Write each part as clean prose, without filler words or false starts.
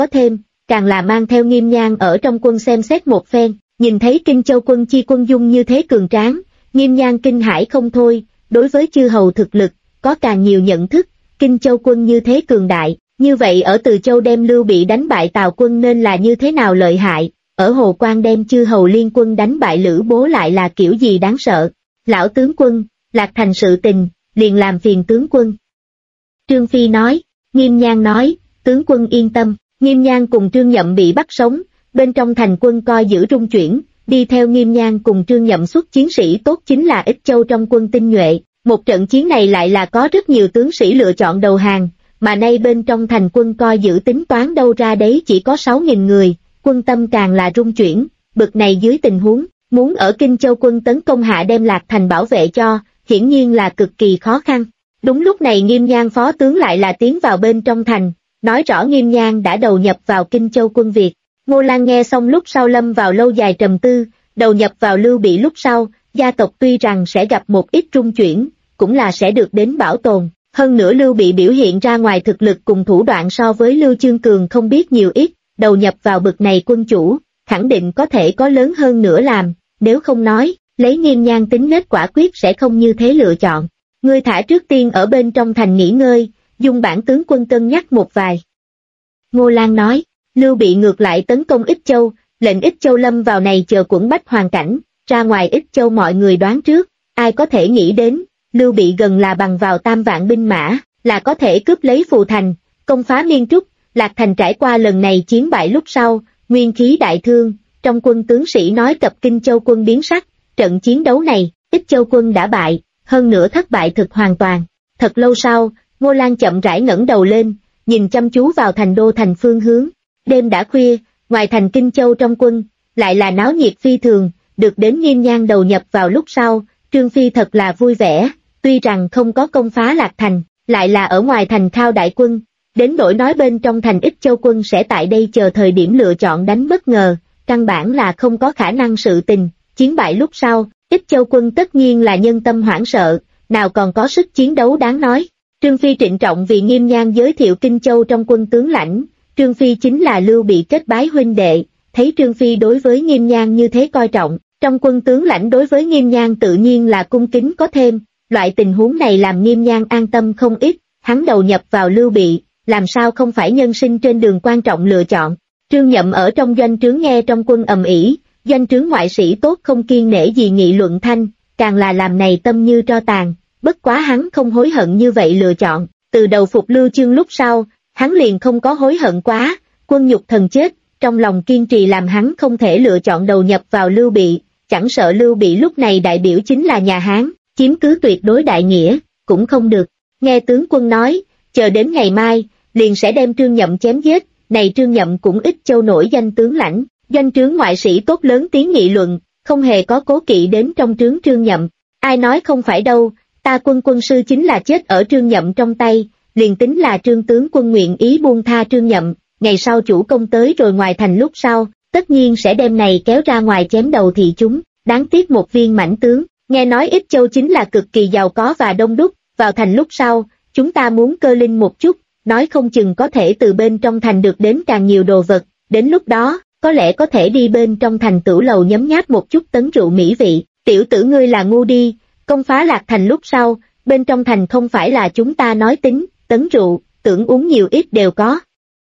có thêm, càng là mang theo Nghiêm Nhan ở trong quân xem xét một phen, nhìn thấy Kinh Châu quân chi quân dung như thế cường tráng, Nghiêm Nhan kinh hãi không thôi, đối với chư hầu thực lực, có càng nhiều nhận thức, Kinh Châu quân như thế cường đại, như vậy ở Từ Châu đem Lưu Bị đánh bại Tào quân nên là như thế nào lợi hại, ở Hồ Quan đem chư hầu liên quân đánh bại Lữ Bố lại là kiểu gì đáng sợ. Lão tướng quân, Lạc Thành sự tình, liền làm phiền tướng quân. Trương Phi nói, Nghiêm Nhan nói, tướng quân yên tâm, Nghiêm Nhan cùng Trương Nhậm bị bắt sống, bên trong thành quân coi giữ rung chuyển, đi theo Nghiêm Nhan cùng Trương Nhậm xuất chiến sĩ tốt chính là Ích Châu trong quân tinh nhuệ, một trận chiến này lại là có rất nhiều tướng sĩ lựa chọn đầu hàng, mà nay bên trong thành quân coi giữ tính toán đâu ra đấy chỉ có 6.000 người, quân tâm càng là rung chuyển, bực này dưới tình huống, muốn ở Kinh Châu quân tấn công hạ đem Lạc Thành bảo vệ cho, hiển nhiên là cực kỳ khó khăn. Đúng lúc này Nghiêm Nhan phó tướng lại là tiến vào bên trong thành, nói rõ Nghiêm Nhan đã đầu nhập vào Kinh Châu quân Việt. Ngô Lan nghe xong lúc sau lâm vào lâu dài trầm tư, đầu nhập vào Lưu Bị lúc sau, gia tộc tuy rằng sẽ gặp một ít rung chuyển, cũng là sẽ được đến bảo tồn. Hơn nữa Lưu Bị biểu hiện ra ngoài thực lực cùng thủ đoạn so với Lưu Chương Cường không biết nhiều ít, đầu nhập vào bực này quân chủ, khẳng định có thể có lớn hơn nữa làm, nếu không nói, lấy Nghiêm Nhan tính nết quả quyết sẽ không như thế lựa chọn. Ngươi thả trước tiên ở bên trong thành nghỉ ngơi, dùng bản tướng quân cân nhắc một vài. Ngô Lan nói, Lưu Bị ngược lại tấn công Ích Châu, lệnh Ích Châu lâm vào này chờ quẫn bách hoàn cảnh, ra ngoài Ích Châu mọi người đoán trước, ai có thể nghĩ đến, Lưu Bị gần là bằng vào 3 vạn binh mã, là có thể cướp lấy Phù Thành, công phá Miên Trúc, Lạc Thành trải qua lần này chiến bại lúc sau, nguyên khí đại thương, trong quân tướng sĩ nói cập Kinh Châu quân biến sắc, trận chiến đấu này, Ích Châu quân đã bại, hơn nữa thất bại thực hoàn toàn. Thật lâu sau, Ngô Lan chậm rãi ngẩng đầu lên, nhìn chăm chú vào thành đô thành phương hướng. Đêm đã khuya, ngoài thành Kinh Châu trong quân, lại là náo nhiệt phi thường, được đến Nghiêm Nhan đầu nhập vào lúc sau, Trương Phi thật là vui vẻ, tuy rằng không có công phá Lạc Thành, lại là ở ngoài thành khao đại quân, đến nỗi nói bên trong thành Ích Châu quân sẽ tại đây chờ thời điểm lựa chọn đánh bất ngờ, căn bản là không có khả năng sự tình, chiến bại lúc sau, Ích Châu quân tất nhiên là nhân tâm hoảng sợ, nào còn có sức chiến đấu đáng nói. Trương Phi trịnh trọng vì Nghiêm Nhan giới thiệu Kinh Châu trong quân tướng lãnh, Trương Phi chính là Lưu Bị kết bái huynh đệ, thấy Trương Phi đối với Nghiêm Nhan như thế coi trọng, trong quân tướng lãnh đối với Nghiêm Nhan tự nhiên là cung kính có thêm, loại tình huống này làm Nghiêm Nhan an tâm không ít, hắn đầu nhập vào Lưu Bị, làm sao không phải nhân sinh trên đường quan trọng lựa chọn. Trương Nhậm ở trong doanh trướng nghe trong quân ầm ĩ, doanh trướng ngoại sĩ tốt không kiên nể gì nghị luận thanh, càng là làm này tâm như tro tàn, bất quá hắn không hối hận như vậy lựa chọn, từ đầu phục Lưu Chương lúc sau, hắn liền không có hối hận quá, quân nhục thần chết, trong lòng kiên trì làm hắn không thể lựa chọn đầu nhập vào Lưu Bị, chẳng sợ Lưu Bị lúc này đại biểu chính là nhà Hán, chiếm cứ tuyệt đối đại nghĩa, cũng không được. Nghe tướng quân nói, chờ đến ngày mai, liền sẽ đem Trương Nhậm chém giết, này Trương Nhậm cũng ít châu nổi danh tướng lãnh, doanh trướng ngoại sĩ tốt lớn tiếng nghị luận, không hề có cố kỵ đến trong trướng Trương Nhậm, ai nói không phải đâu, ta quân sư chính là chết ở Trương Nhậm trong tay, liền tính là Trương tướng quân nguyện ý buông tha Trương Nhậm, ngày sau chủ công tới rồi ngoài thành lúc sau, tất nhiên sẽ đem này kéo ra ngoài chém đầu thị chúng, đáng tiếc một viên mãnh tướng, nghe nói Ích Châu chính là cực kỳ giàu có và đông đúc, vào thành lúc sau, chúng ta muốn cơ linh một chút, nói không chừng có thể từ bên trong thành được đến càng nhiều đồ vật, đến lúc đó, có lẽ có thể đi bên trong thành tửu lầu nhấm nháp một chút tấn rượu mỹ vị, tiểu tử ngươi là ngu đi, công phá Lạc Thành lúc sau, bên trong thành không phải là chúng ta nói tính, tấn rượu, tưởng uống nhiều ít đều có.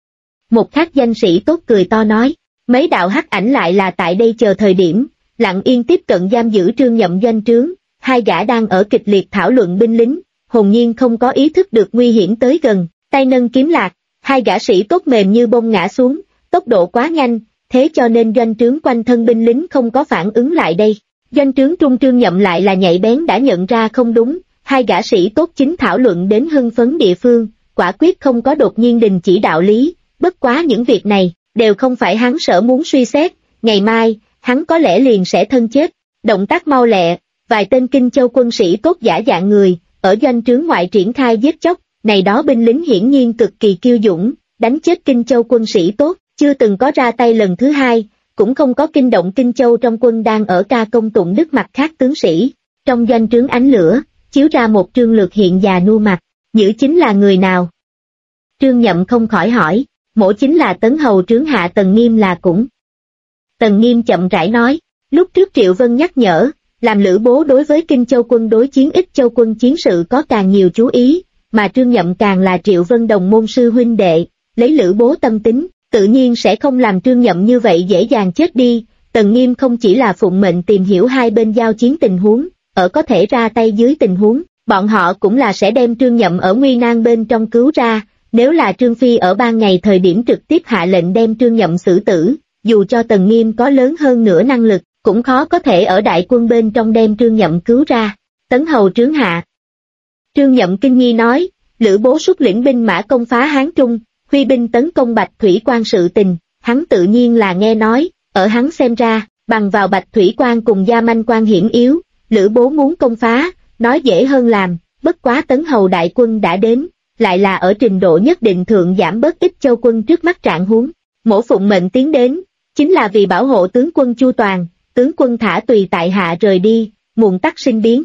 Một khác danh sĩ tốt cười to nói, mấy đạo hắc ảnh lại là tại đây chờ thời điểm, lặng yên tiếp cận giam giữ Trương Nhậm doanh trướng, hai gã đang ở kịch liệt thảo luận binh lính, hồn nhiên không có ý thức được nguy hiểm tới gần, tay nâng kiếm lạc, hai gã sĩ tốt mềm như bông ngã xuống, tốc độ quá nhanh, thế cho nên doanh trướng quanh thân binh lính không có phản ứng lại đây. Doanh trướng trung Trương Nhậm lại là nhạy bén đã nhận ra không đúng, hai gã sĩ tốt chính thảo luận đến hưng phấn địa phương, quả quyết không có đột nhiên đình chỉ đạo lý, bất quá những việc này, đều không phải hắn sở muốn suy xét, ngày mai, hắn có lẽ liền sẽ thân chết, động tác mau lẹ, vài tên Kinh Châu quân sĩ tốt giả dạng người, ở doanh trướng ngoại triển khai giết chóc, này đó binh lính hiển nhiên cực kỳ kiêu dũng, đánh chết Kinh Châu quân sĩ tốt, chưa từng có ra tay lần thứ hai, cũng không có kinh động Kinh Châu trong quân đang ở ca công tụng đức mặt khác tướng sĩ, trong doanh trướng ánh lửa, chiếu ra một trương lược hiện già nua mặt, nhữ chính là người nào? Trương Nhậm không khỏi hỏi, Mỗ chính là Tấn hầu trướng hạ Tần Nghiêm là cũng. Tần Nghiêm chậm rãi nói, lúc trước Triệu Vân nhắc nhở, làm Lữ Bố đối với Kinh Châu quân đối chiến Ích Châu quân chiến sự có càng nhiều chú ý, mà Trương Nhậm càng là Triệu Vân đồng môn sư huynh đệ, lấy Lữ Bố tâm tính, tự nhiên sẽ không làm Trương Nhậm như vậy dễ dàng chết đi. Tần Nghiêm không chỉ là phụng mệnh tìm hiểu hai bên giao chiến tình huống, ở có thể ra tay dưới tình huống, bọn họ cũng là sẽ đem Trương Nhậm ở nguy nan bên trong cứu ra. Nếu là Trương Phi ở ban ngày thời điểm trực tiếp hạ lệnh đem Trương Nhậm xử tử, dù cho Tần Nghiêm có lớn hơn nữa năng lực, cũng khó có thể ở đại quân bên trong đem Trương Nhậm cứu ra. Tấn hầu trướng hạ. Trương Nhậm kinh nghi nói, Lữ Bố xuất lĩnh binh mã công phá Hán Trung, huy binh tấn công Bạch Thủy Quan sự tình, hắn tự nhiên là nghe nói, ở hắn xem ra, bằng vào Bạch Thủy Quan cùng Gia Manh Quan hiểm yếu, Lữ Bố muốn công phá, nói dễ hơn làm, bất quá Tấn hầu đại quân đã đến, lại là ở trình độ nhất định thượng giảm bớt Ích Châu quân trước mắt trạng huống. Mỗ phụng mệnh tiến đến, chính là vì bảo hộ tướng quân chu toàn, tướng quân thả tùy tại hạ rời đi, muộn tắc sinh biến.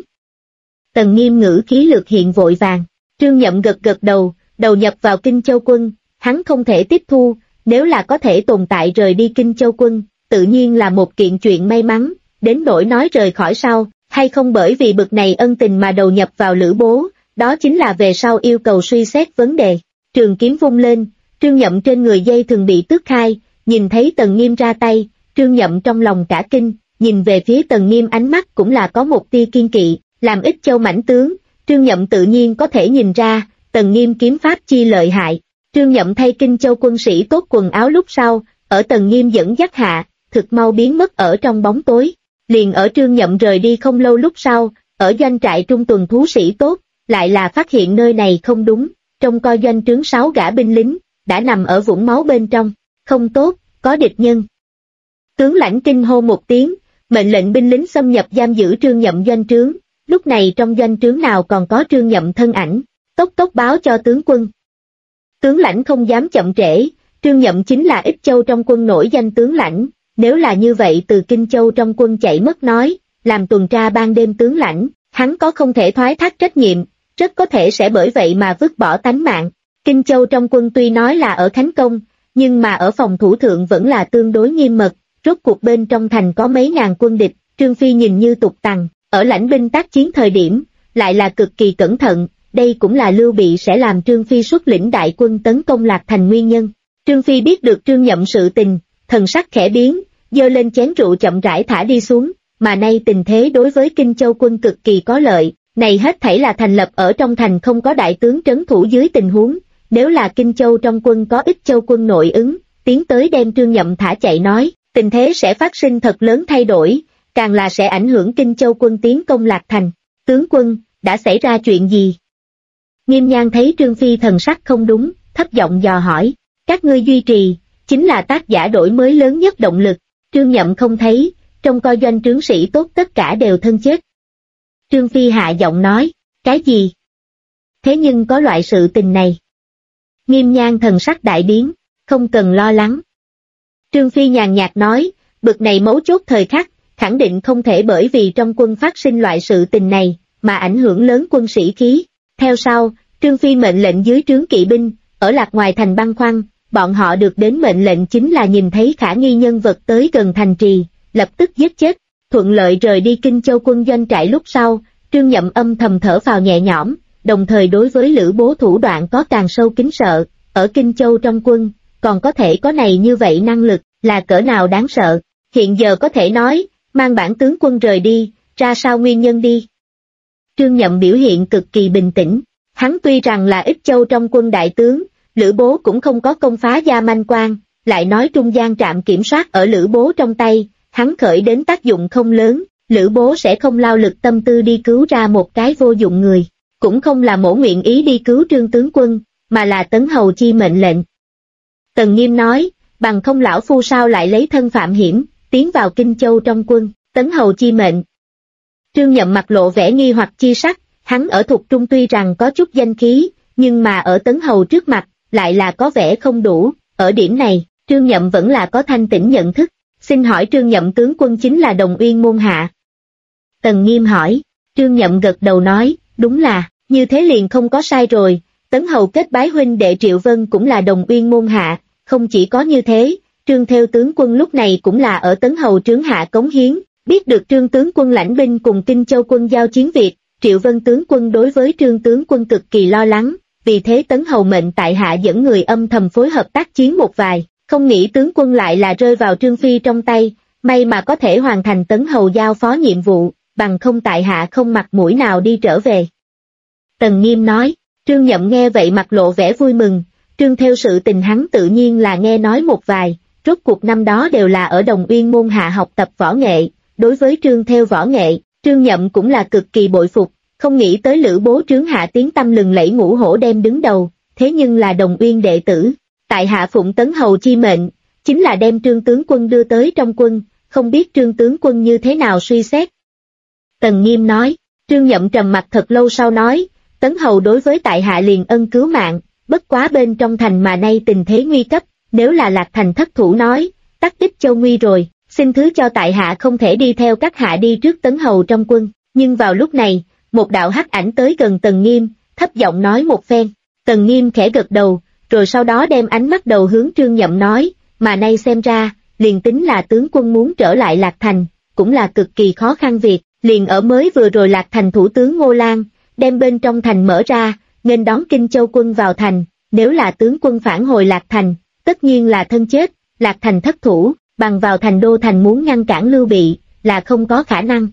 Tần Nghiêm ngữ khí lược hiện vội vàng, Trương Nhậm gật gật đầu, đầu nhập vào Kinh Châu quân, hắn không thể tiếp thu, nếu là có thể tồn tại rời đi Kinh Châu quân, tự nhiên là một kiện chuyện may mắn, đến nỗi nói rời khỏi sau, hay không bởi vì bực này ân tình mà đầu nhập vào Lữ Bố, đó chính là về sau yêu cầu suy xét vấn đề. Trường kiếm vung lên, Trương Nhậm trên người dây thường bị tước khai, nhìn thấy Tần Nghiêm ra tay, Trương Nhậm trong lòng cả kinh, nhìn về phía Tần Nghiêm ánh mắt cũng là có một tia kiên kỵ, làm Ích Châu mãnh tướng, Trương Nhậm tự nhiên có thể nhìn ra, Tần Nghiêm kiếm pháp chi lợi hại. Trương Nhậm thay Kinh Châu quân sĩ tốt quần áo lúc sau, ở Tần Nghiêm dẫn dắt hạ, thực mau biến mất ở trong bóng tối. Liền ở Trương Nhậm rời đi không lâu lúc sau, ở doanh trại trung tuần thú sĩ tốt, lại là phát hiện nơi này không đúng, trong coi doanh trướng 6 gã binh lính, đã nằm ở vũng máu bên trong, không tốt, có địch nhân. Tướng lãnh kinh hô một tiếng, mệnh lệnh binh lính xâm nhập giam giữ Trương Nhậm doanh trướng, lúc này trong doanh trướng nào còn có Trương Nhậm thân ảnh, tốc tốc báo cho tướng quân. Tướng lãnh không dám chậm trễ, Trương Nhậm chính là Ích Châu trong quân nổi danh tướng lãnh, nếu là như vậy từ Kinh Châu trong quân chạy mất nói, làm tuần tra ban đêm tướng lãnh, hắn có không thể thoái thác trách nhiệm, rất có thể sẽ bởi vậy mà vứt bỏ tánh mạng. Kinh Châu trong quân tuy nói là ở Khánh Công, nhưng mà ở phòng thủ thượng vẫn là tương đối nghiêm mật, rốt cuộc bên trong thành có mấy ngàn quân địch, Trương Phi nhìn như tục tằng, ở lãnh binh tác chiến thời điểm, lại là cực kỳ cẩn thận, đây cũng là Lưu Bị sẽ làm Trương Phi xuất lĩnh đại quân tấn công Lạc Thành nguyên nhân. Trương Phi biết được Trương Nhậm sự tình, thần sắc khẽ biến, giơ lên chén rượu chậm rãi thả đi xuống, mà nay tình thế đối với Kinh Châu quân cực kỳ có lợi, này hết thảy là thành lập ở trong thành không có đại tướng trấn thủ dưới tình huống, nếu là Kinh Châu trong quân có Ích Châu quân nội ứng, tiến tới đem Trương Nhậm thả chạy nói, tình thế sẽ phát sinh thật lớn thay đổi, càng là sẽ ảnh hưởng Kinh Châu quân tiến công Lạc Thành. Tướng quân, đã xảy ra chuyện gì? Nghiêm Nhan thấy Trương Phi thần sắc không đúng, thấp giọng dò hỏi, các ngươi duy trì, chính là tác giả đổi mới lớn nhất động lực, Trương Nhậm không thấy, trong coi doanh trướng sĩ tốt tất cả đều thân chết. Trương Phi hạ giọng nói, cái gì? Thế nhưng có loại sự tình này. Nghiêm Nhan thần sắc đại biến, không cần lo lắng. Trương Phi nhàn nhạt nói, bực này mấu chốt thời khắc, khẳng định không thể bởi vì trong quân phát sinh loại sự tình này, mà ảnh hưởng lớn quân sĩ khí. Theo sau, Trương Phi mệnh lệnh dưới trướng kỵ binh, ở Lạc ngoài thành băn khoăn, bọn họ được đến mệnh lệnh chính là nhìn thấy khả nghi nhân vật tới gần thành trì, lập tức giết chết, thuận lợi rời đi Kinh Châu quân doanh trại lúc sau, Trương Nhậm âm thầm thở phào nhẹ nhõm, đồng thời đối với Lữ Bố thủ đoạn có càng sâu kính sợ, ở Kinh Châu trong quân, còn có thể có này như vậy năng lực, là cỡ nào đáng sợ, hiện giờ có thể nói, mang bản tướng quân rời đi, ra sao nguyên nhân đi. Trương Nhậm biểu hiện cực kỳ bình tĩnh, hắn tuy rằng là Ích Châu trong quân đại tướng, Lữ Bố cũng không có công phá Gia Manh Quan, lại nói trung gian trạm kiểm soát ở Lữ Bố trong tay, hắn khởi đến tác dụng không lớn, Lữ Bố sẽ không lao lực tâm tư đi cứu ra một cái vô dụng người, cũng không là mổ nguyện ý đi cứu Trương tướng quân, mà là Tấn hầu chi mệnh lệnh. Tần Nghiêm nói, bằng không lão phu sao lại lấy thân phạm hiểm, tiến vào Kinh Châu trong quân, Tấn hầu chi mệnh. Trương Nhậm mặt lộ vẻ nghi hoặc chi sắc, hắn ở Thục Trung tuy rằng có chút danh khí, nhưng mà ở Tấn hầu trước mặt, lại là có vẻ không đủ, ở điểm này, Trương Nhậm vẫn là có thanh tỉnh nhận thức, xin hỏi Trương Nhậm tướng quân chính là Đồng Uyên môn hạ. Tần Nghiêm hỏi, Trương Nhậm gật đầu nói, đúng là, như thế liền không có sai rồi, Tấn hầu kết bái huynh đệ Triệu Vân cũng là Đồng Uyên môn hạ, không chỉ có như thế, Trương Thêu tướng quân lúc này cũng là ở Tấn Hầu trướng hạ cống hiến, biết được Trương tướng quân lãnh binh cùng Kinh Châu quân giao chiến việc, Triệu Vân tướng quân đối với Trương tướng quân cực kỳ lo lắng, vì thế Tấn Hầu mệnh tại hạ dẫn người âm thầm phối hợp tác chiến một vài, không nghĩ tướng quân lại là rơi vào Trương Phi trong tay, may mà có thể hoàn thành Tấn Hầu giao phó nhiệm vụ, bằng không tại hạ không mặt mũi nào đi trở về. Tần Nghiêm nói, Trương Nhậm nghe vậy mặt lộ vẻ vui mừng, Trương Thêu sự tình hắn tự nhiên là nghe nói một vài, rốt cuộc năm đó đều là ở Đồng Uyên môn hạ học tập võ nghệ, đối với Trương Thêu võ nghệ, Trương Nhậm cũng là cực kỳ bội phục, không nghĩ tới Lữ Bố trướng hạ tiếng tăm lừng lẫy Ngũ Hổ đem đứng đầu, thế nhưng là Đồng Uyên đệ tử, tại hạ phụng Tấn Hầu chi mệnh, chính là đem Trương tướng quân đưa tới trong quân, không biết Trương tướng quân như thế nào suy xét. Tần Nghiêm nói, Trương Nhậm trầm mặt thật lâu sau nói, Tấn Hầu đối với tại hạ liền ân cứu mạng, bất quá bên trong thành mà nay tình thế nguy cấp, nếu là Lạc Thành thất thủ nói, tắc Ích Châu nguy rồi, xin thứ cho tại hạ không thể đi theo các hạ đi trước Tấn Hầu trong quân, nhưng vào lúc này, một đạo hắc ảnh tới gần Tần Nghiêm, thấp giọng nói một phen, Tần Nghiêm khẽ gật đầu, rồi sau đó đem ánh mắt đầu hướng Trương Nhậm nói, mà nay xem ra, liền tính là tướng quân muốn trở lại Lạc Thành, cũng là cực kỳ khó khăn việc, liền ở mới vừa rồi Lạc Thành thủ tướng Ngô Lan, đem bên trong thành mở ra, nên đón Kinh Châu quân vào thành, nếu là tướng quân phản hồi Lạc Thành, tất nhiên là thân chết, Lạc Thành thất thủ, bằng vào thành đô thành muốn ngăn cản Lưu Bị, là không có khả năng.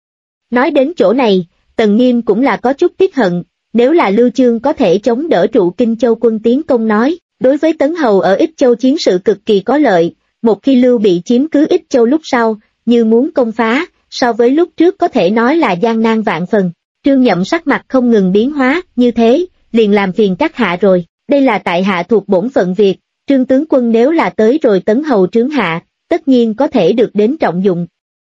Nói đến chỗ này, Tần Nghiêm cũng là có chút tiếc hận, nếu là Lưu Chương có thể chống đỡ trụ Kinh Châu quân tiến công nói, đối với Tấn Hầu ở Ích Châu chiến sự cực kỳ có lợi, một khi Lưu Bị chiếm cứ Ích Châu lúc sau, như muốn công phá, so với lúc trước có thể nói là gian nan vạn phần. Trương Nhậm sắc mặt không ngừng biến hóa, như thế, liền làm phiền các hạ rồi, đây là tại hạ thuộc bổn phận việc, Trương tướng quân nếu là tới rồi Tấn Hầu trướng hạ, tất nhiên có thể được đến trọng dụng.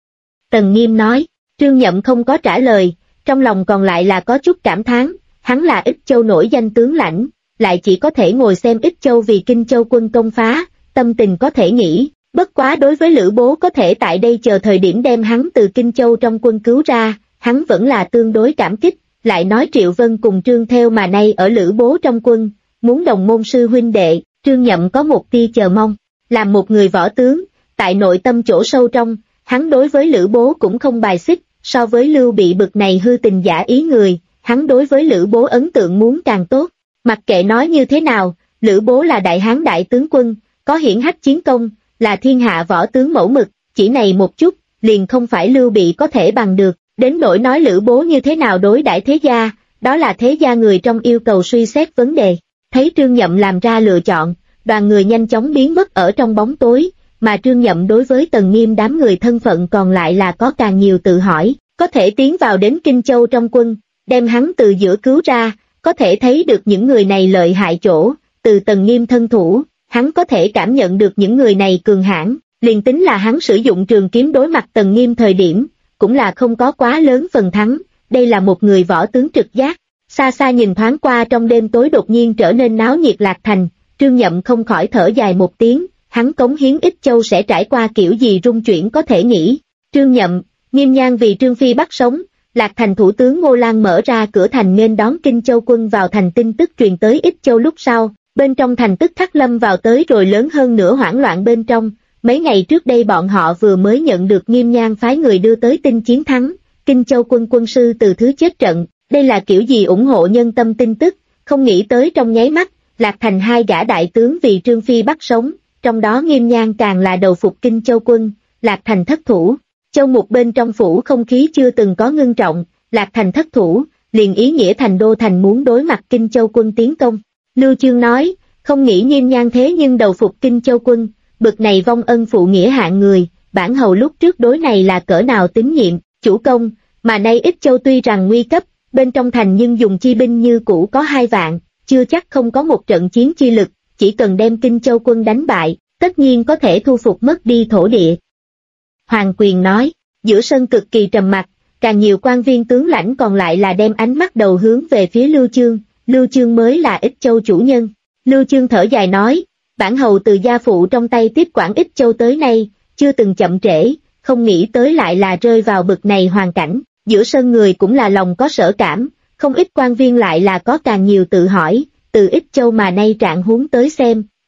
Tần Nghiêm nói, Trương Nhậm không có trả lời, trong lòng còn lại là có chút cảm thán, hắn là Ích Châu nổi danh tướng lãnh, lại chỉ có thể ngồi xem Ích Châu vì Kinh Châu quân công phá, tâm tình có thể nghĩ, bất quá đối với Lữ Bố có thể tại đây chờ thời điểm đem hắn từ Kinh Châu trong quân cứu ra, hắn vẫn là tương đối cảm kích, lại nói Triệu Vân cùng Trương Thêu mà nay ở Lữ Bố trong quân, muốn đồng môn sư huynh đệ, Trương Nhậm có một tia chờ mong, làm một người võ tướng, tại nội tâm chỗ sâu trong, hắn đối với Lữ Bố cũng không bài xích, so với Lưu Bị bực này hư tình giả ý người, hắn đối với Lữ Bố ấn tượng muốn càng tốt, mặc kệ nói như thế nào, Lữ Bố là đại hán đại tướng quân, có hiển hách chiến công, là thiên hạ võ tướng mẫu mực, chỉ này một chút, liền không phải Lưu Bị có thể bằng được, đến nỗi nói Lữ Bố như thế nào đối đãi thế gia, đó là thế gia người trong yêu cầu suy xét vấn đề, thấy Trương Nhậm làm ra lựa chọn, đoàn người nhanh chóng biến mất ở trong bóng tối, mà Trương Nhậm đối với Tần Nghiêm đám người thân phận còn lại là có càng nhiều tự hỏi, có thể tiến vào đến Kinh Châu trong quân, đem hắn từ giữa cứu ra, có thể thấy được những người này lợi hại chỗ, từ Tần Nghiêm thân thủ, hắn có thể cảm nhận được những người này cường hãn, liền tính là hắn sử dụng trường kiếm đối mặt Tần Nghiêm thời điểm, cũng là không có quá lớn phần thắng, đây là một người võ tướng trực giác. Xa xa nhìn thoáng qua trong đêm tối đột nhiên trở nên náo nhiệt Lạc Thành, Trương Nhậm không khỏi thở dài một tiếng, hắn cống hiến Ích Châu sẽ trải qua kiểu gì rung chuyển có thể nghĩ. Trương Nhậm, Nghiêm Nhan vì Trương Phi bắt sống, Lạc Thành thủ tướng Ngô Lan mở ra cửa thành nên đón Kinh Châu quân vào thành, tin tức truyền tới Ích Châu lúc sau, bên trong thành tức khắc lâm vào tới rồi lớn hơn nữa hoảng loạn bên trong. Mấy ngày trước đây bọn họ vừa mới nhận được Nghiêm Nhan phái người đưa tới tin chiến thắng, Kinh Châu quân quân sư từ thứ chết trận, đây là kiểu gì ủng hộ nhân tâm tin tức, không nghĩ tới trong nháy mắt, Lạc Thành hai gã đại tướng vì Trương Phi bắt sống, trong đó Nghiêm Nhan càng là đầu phục Kinh Châu quân, Lạc Thành thất thủ. Châu Mục bên trong phủ không khí chưa từng có ngưng trọng, Lạc Thành thất thủ, liền ý nghĩa thành đô thành muốn đối mặt Kinh Châu quân tiến công. Lưu Chương nói, không nghĩ Nghiêm Nhan thế nhưng đầu phục Kinh Châu quân, bực này vong ân phụ nghĩa hạng người, bản hầu lúc trước đối này là cỡ nào tín nhiệm, chủ công, mà nay Ích Châu tuy rằng nguy cấp, bên trong thành nhưng dùng chi binh như cũ có 2 vạn, chưa chắc không có một trận chiến chi lực, chỉ cần đem Kinh Châu quân đánh bại, tất nhiên có thể thu phục mất đi thổ địa. Hoàng Quyền nói, giữa sân cực kỳ trầm mặc, càng nhiều quan viên tướng lãnh còn lại là đem ánh mắt đầu hướng về phía Lưu Chương mới là Ích Châu chủ nhân. Lưu Chương thở dài nói, bản hầu từ gia phụ trong tay tiếp quản Ích Châu tới nay, chưa từng chậm trễ, không nghĩ tới lại là rơi vào bực này hoàn cảnh, giữa sân người cũng là lòng có sở cảm, không ít quan viên lại là có càng nhiều tự hỏi, từ Ích Châu mà nay trạng huống tới xem,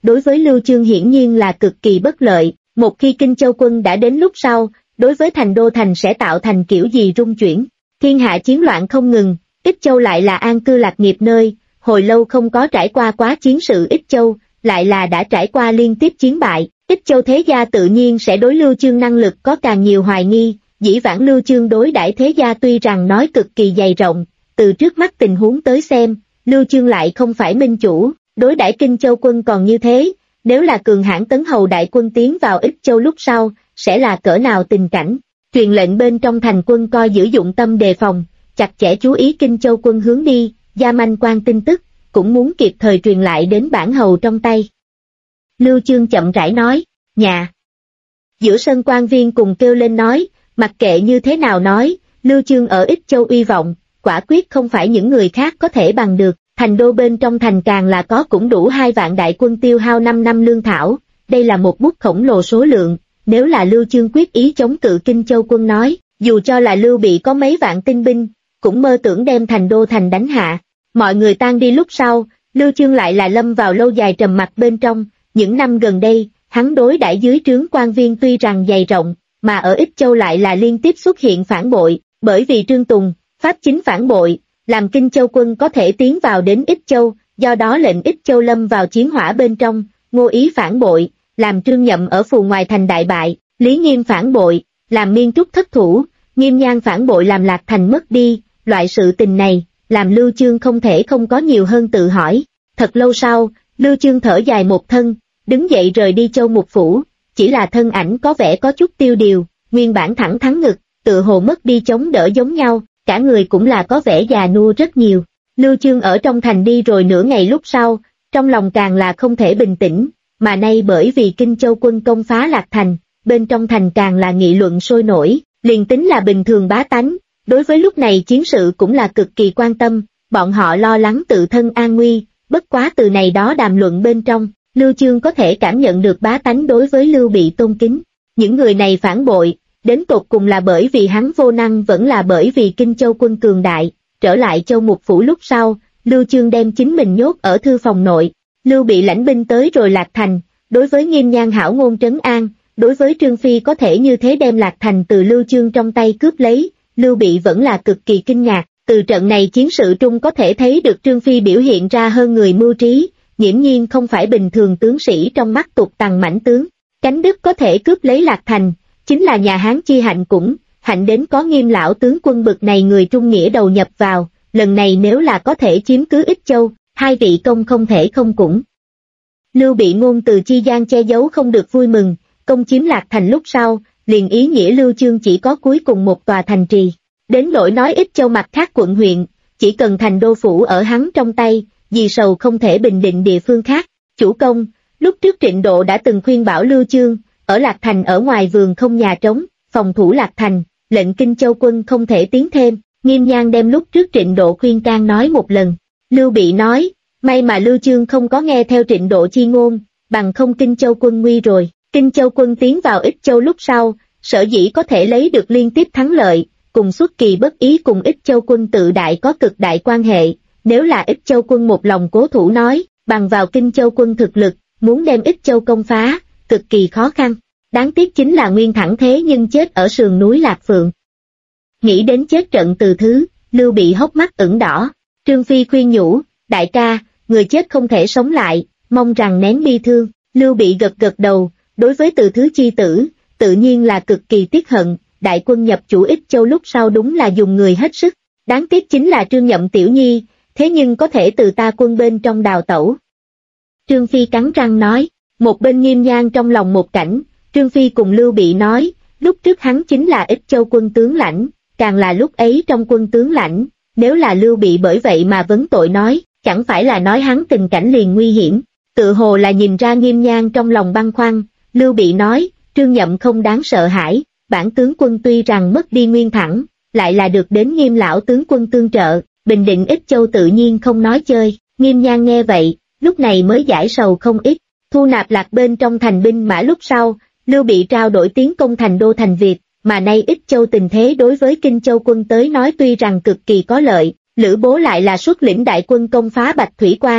đối với Lưu Chương hiển nhiên là cực kỳ bất lợi, một khi Kinh Châu quân đã đến lúc sau, đối với thành đô thành sẽ tạo thành kiểu gì rung chuyển. Thiên hạ chiến loạn không ngừng, Ích Châu lại là an cư lạc nghiệp nơi, hồi lâu không có trải qua quá chiến sự Ích Châu, lại là đã trải qua liên tiếp chiến bại, Ích Châu thế gia tự nhiên sẽ đối Lưu Chương năng lực có càng nhiều hoài nghi, dĩ vãng Lưu Chương đối đãi thế gia tuy rằng nói cực kỳ dày rộng, từ trước mắt tình huống tới xem, Lưu Chương lại không phải minh chủ, đối đãi Kinh Châu quân còn như thế, nếu là cường hãn tấn hầu đại quân tiến vào Ích Châu lúc sau, sẽ là cỡ nào tình cảnh. Truyền lệnh bên trong thành quân coi giữ dụng tâm đề phòng, chặt chẽ chú ý Kinh Châu quân hướng đi, gia manh quan tin tức, cũng muốn kịp thời truyền lại đến bản hầu trong tay. Lưu Chương chậm rãi nói, nhà. Giữa sân quan viên cùng kêu lên nói, mặc kệ như thế nào nói, Lưu Chương ở Ích Châu uy vọng, quả quyết không phải những người khác có thể bằng được, thành đô bên trong thành càng là có cũng đủ 2 vạn đại quân tiêu hao 5 năm lương thảo, đây là một bút khổng lồ số lượng, nếu là Lưu Chương quyết ý chống cự Kinh Châu quân nói, dù cho là Lưu Bị có mấy vạn tinh binh, cũng mơ tưởng đem thành đô thành đánh hạ. Mọi người tan đi lúc sau, Lưu Chương lại là lâm vào lâu dài trầm mặc bên trong, những năm gần đây, hắn đối đãi dưới trướng quan viên tuy rằng dày rộng, mà ở Ích Châu lại là liên tiếp xuất hiện phản bội, bởi vì Trương Tùng, Pháp Chính phản bội, làm Kinh Châu quân có thể tiến vào đến Ích Châu, do đó lệnh Ích Châu lâm vào chiến hỏa bên trong, Ngô Ý phản bội, làm Trương Nhậm ở phù ngoài thành đại bại, Lý Nghiêm phản bội, làm Miên Trúc thất thủ, Nghiêm Nhan phản bội làm Lạc Thành mất đi, loại sự tình này, làm Lưu Chương không thể không có nhiều hơn tự hỏi. Thật lâu sau, Lưu Chương thở dài một thân, đứng dậy rời đi Châu Mục Phủ, chỉ là thân ảnh có vẻ có chút tiêu điều, nguyên bản thẳng thắn ngực, tự hồ mất đi chống đỡ giống nhau, cả người cũng là có vẻ già nua rất nhiều. Lưu Chương ở trong thành đi rồi nửa ngày lúc sau, trong lòng càng là không thể bình tĩnh, mà nay bởi vì Kinh Châu quân công phá Lạc Thành, bên trong thành càng là nghị luận sôi nổi, liền tính là bình thường bá tánh, đối với lúc này chiến sự cũng là cực kỳ quan tâm, bọn họ lo lắng tự thân an nguy, bất quá từ này đó đàm luận bên trong, Lưu Chương có thể cảm nhận được bá tánh đối với Lưu Bị tôn kính. Những người này phản bội, đến tột cùng là bởi vì hắn vô năng vẫn là bởi vì Kinh Châu quân cường đại, trở lại Châu Mục Phủ lúc sau, Lưu Chương đem chính mình nhốt ở thư phòng nội, Lưu Bị lãnh binh tới rồi Lạc Thành, đối với Nghiêm Nhan hảo ngôn trấn an, đối với Trương Phi có thể như thế đem Lạc Thành từ Lưu Chương trong tay cướp lấy, Lưu Bị vẫn là cực kỳ kinh ngạc, từ trận này chiến sự trung có thể thấy được Trương Phi biểu hiện ra hơn người mưu trí, nghiễm nhiên không phải bình thường tướng sĩ trong mắt tục tằng mãnh tướng, Cánh Đức có thể cướp lấy Lạc Thành, chính là nhà Hán chi hạnh cũng, hạnh đến có Nghiêm lão tướng quân bực này người trung nghĩa đầu nhập vào, lần này nếu là có thể chiếm cứ Ích Châu, 2 vị công không thể không cũng. Lưu Bị ngôn từ chi gian che giấu không được vui mừng, công chiếm Lạc Thành lúc sau, liền ý nghĩa Lưu Chương chỉ có cuối cùng một tòa thành trì. Đến nỗi nói Ích Châu mặt khác quận huyện, chỉ cần thành đô phủ ở hắn trong tay, vì sầu không thể bình định địa phương khác. Chủ công, lúc trước Trịnh Độ đã từng khuyên bảo Lưu Chương, ở Lạc Thành ở ngoài vườn không nhà trống, phòng thủ Lạc Thành, lệnh Kinh Châu quân không thể tiến thêm. Nghiêm Nhan đem lúc trước Trịnh Độ khuyên can nói một lần. Lưu Bị nói, may mà Lưu Chương không có nghe theo Trịnh Độ chi ngôn, bằng không Kinh Châu quân nguy rồi. Kinh Châu quân tiến vào Ích Châu lúc sau, sở dĩ có thể lấy được liên tiếp thắng lợi, cùng xuất kỳ bất ý cùng Ích Châu quân tự đại có cực đại quan hệ. Nếu là Ích Châu quân một lòng cố thủ nói, bằng vào Kinh Châu quân thực lực, muốn đem Ích Châu công phá, cực kỳ khó khăn. Đáng tiếc chính là Nguyên Thẳng thế nhưng chết ở sườn núi Lạc Phượng. Nghĩ đến chết trận Từ Thứ, Lưu Bị hốc mắt ửng đỏ. Trương Phi khuyên nhủ, đại ca, người chết không thể sống lại, mong rằng nén bi thương. Lưu Bị gật gật đầu, đối với Từ Thứ chi tử, tự nhiên là cực kỳ tiếc hận. Đại quân nhập chủ Ích Châu lúc sau đúng là dùng người hết sức. Đáng tiếc chính là Trương Nhậm tiểu nhi, thế nhưng có thể từ ta quân bên trong đào tẩu. Trương Phi cắn răng nói, một bên Nghiêm Nhan trong lòng một cảnh, Trương Phi cùng Lưu Bị nói, lúc trước hắn chính là Ích Châu quân tướng lãnh, càng là lúc ấy trong quân tướng lãnh, nếu là Lưu Bị bởi vậy mà vấn tội nói, chẳng phải là nói hắn tình cảnh liền nguy hiểm, tự hồ là nhìn ra Nghiêm Nhan trong lòng băn khoăn. Lưu Bị nói, Trương Nhậm không đáng sợ hãi, bản tướng quân tuy rằng mất đi Nguyên Thẳng, lại là được đến Nghiêm lão tướng quân tương trợ, bình định Ích Châu tự nhiên không nói chơi. Nghiêm Nhan nghe vậy, lúc này mới giải sầu không ít, thu nạp Lạc bên trong thành binh mã lúc sau, Lưu Bị trao đổi tiến công thành đô thành Việt, mà nay Ích Châu tình thế đối với Kinh Châu quân tới nói tuy rằng cực kỳ có lợi, Lữ Bố lại là xuất lĩnh đại quân công phá Bạch Thủy Quan,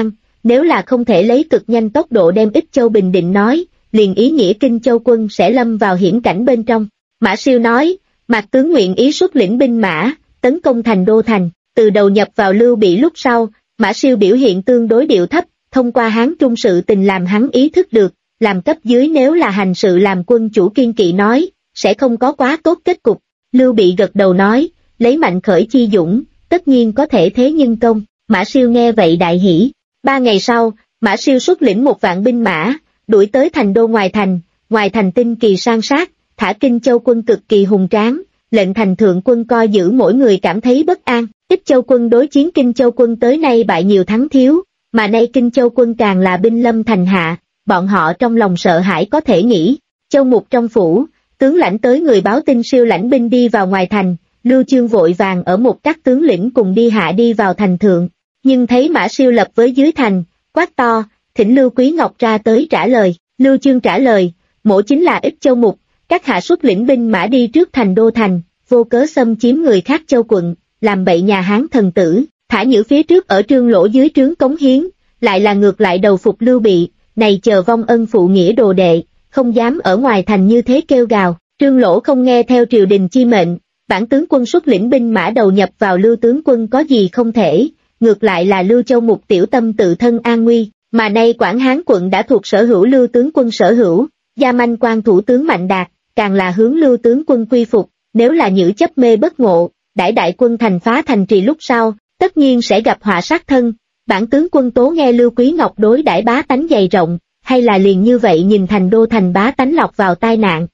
nếu là không thể lấy cực nhanh tốc độ đem Ích Châu bình định nói, liền ý nghĩa Kinh Châu quân sẽ lâm vào hiểm cảnh bên trong. Mã Siêu nói, Mạc tướng nguyện ý xuất lĩnh binh mã, tấn công thành đô thành. Từ đầu nhập vào Lưu Bị lúc sau, Mã Siêu biểu hiện tương đối điệu thấp, thông qua Hán Trung sự tình làm hắn ý thức được, làm cấp dưới nếu là hành sự làm quân chủ kiên kỵ nói, sẽ không có quá tốt kết cục. Lưu Bị gật đầu nói, lấy mạnh khởi chi dũng, tất nhiên có thể thế nhân công. Mã Siêu nghe vậy đại hỉ. 3 ngày sau, Mã Siêu xuất lĩnh 1 vạn binh mã, đuổi tới thành đô ngoài thành tinh kỳ san sát, thả Kinh Châu quân cực kỳ hùng tráng, lệnh thành thượng quân coi giữ mỗi người cảm thấy bất an. Ích Châu quân đối chiến Kinh Châu quân tới nay bại nhiều thắng thiếu, mà nay Kinh Châu quân càng là binh lâm thành hạ, bọn họ trong lòng sợ hãi có thể nghĩ. Châu Mục trong phủ, tướng lãnh tới người báo tin Siêu lãnh binh đi vào ngoài thành, Lưu Chương vội vàng ở một các tướng lĩnh cùng đi hạ đi vào thành thượng, nhưng thấy Mã Siêu lập với dưới thành, quát to, thỉnh Lưu Quý Ngọc ra tới trả lời. Lưu Chương trả lời, mỗ chính là Ích Châu Mục, các hạ xuất lĩnh binh mã đi trước thành đô thành, vô cớ xâm chiếm người khác châu quận, làm bậy nhà Hán thần tử, thả nhử phía trước ở Trương Lỗ dưới trướng cống hiến, lại là ngược lại đầu phục Lưu Bị, này chờ vong ân phụ nghĩa đồ đệ, không dám ở ngoài thành như thế kêu gào. Trương Lỗ không nghe theo triều đình chi mệnh, bản tướng quân xuất lĩnh binh mã đầu nhập vào Lưu tướng quân có gì không thể, ngược lại là Lưu Châu Mục tiểu tâm tự thân an nguy, mà nay Quảng Hán quận đã thuộc sở hữu Lưu tướng quân sở hữu, Gia Manh quan thủ tướng Mạnh Đạt, càng là hướng Lưu tướng quân quy phục, nếu là nhử chấp mê bất ngộ, đại quân thành phá thành trì lúc sau, tất nhiên sẽ gặp họa sát thân. Bản tướng quân tố nghe Lưu Quý Ngọc đối đãi bá tánh dày rộng, hay là liền như vậy nhìn thành đô thành bá tánh lọt vào tai nạn.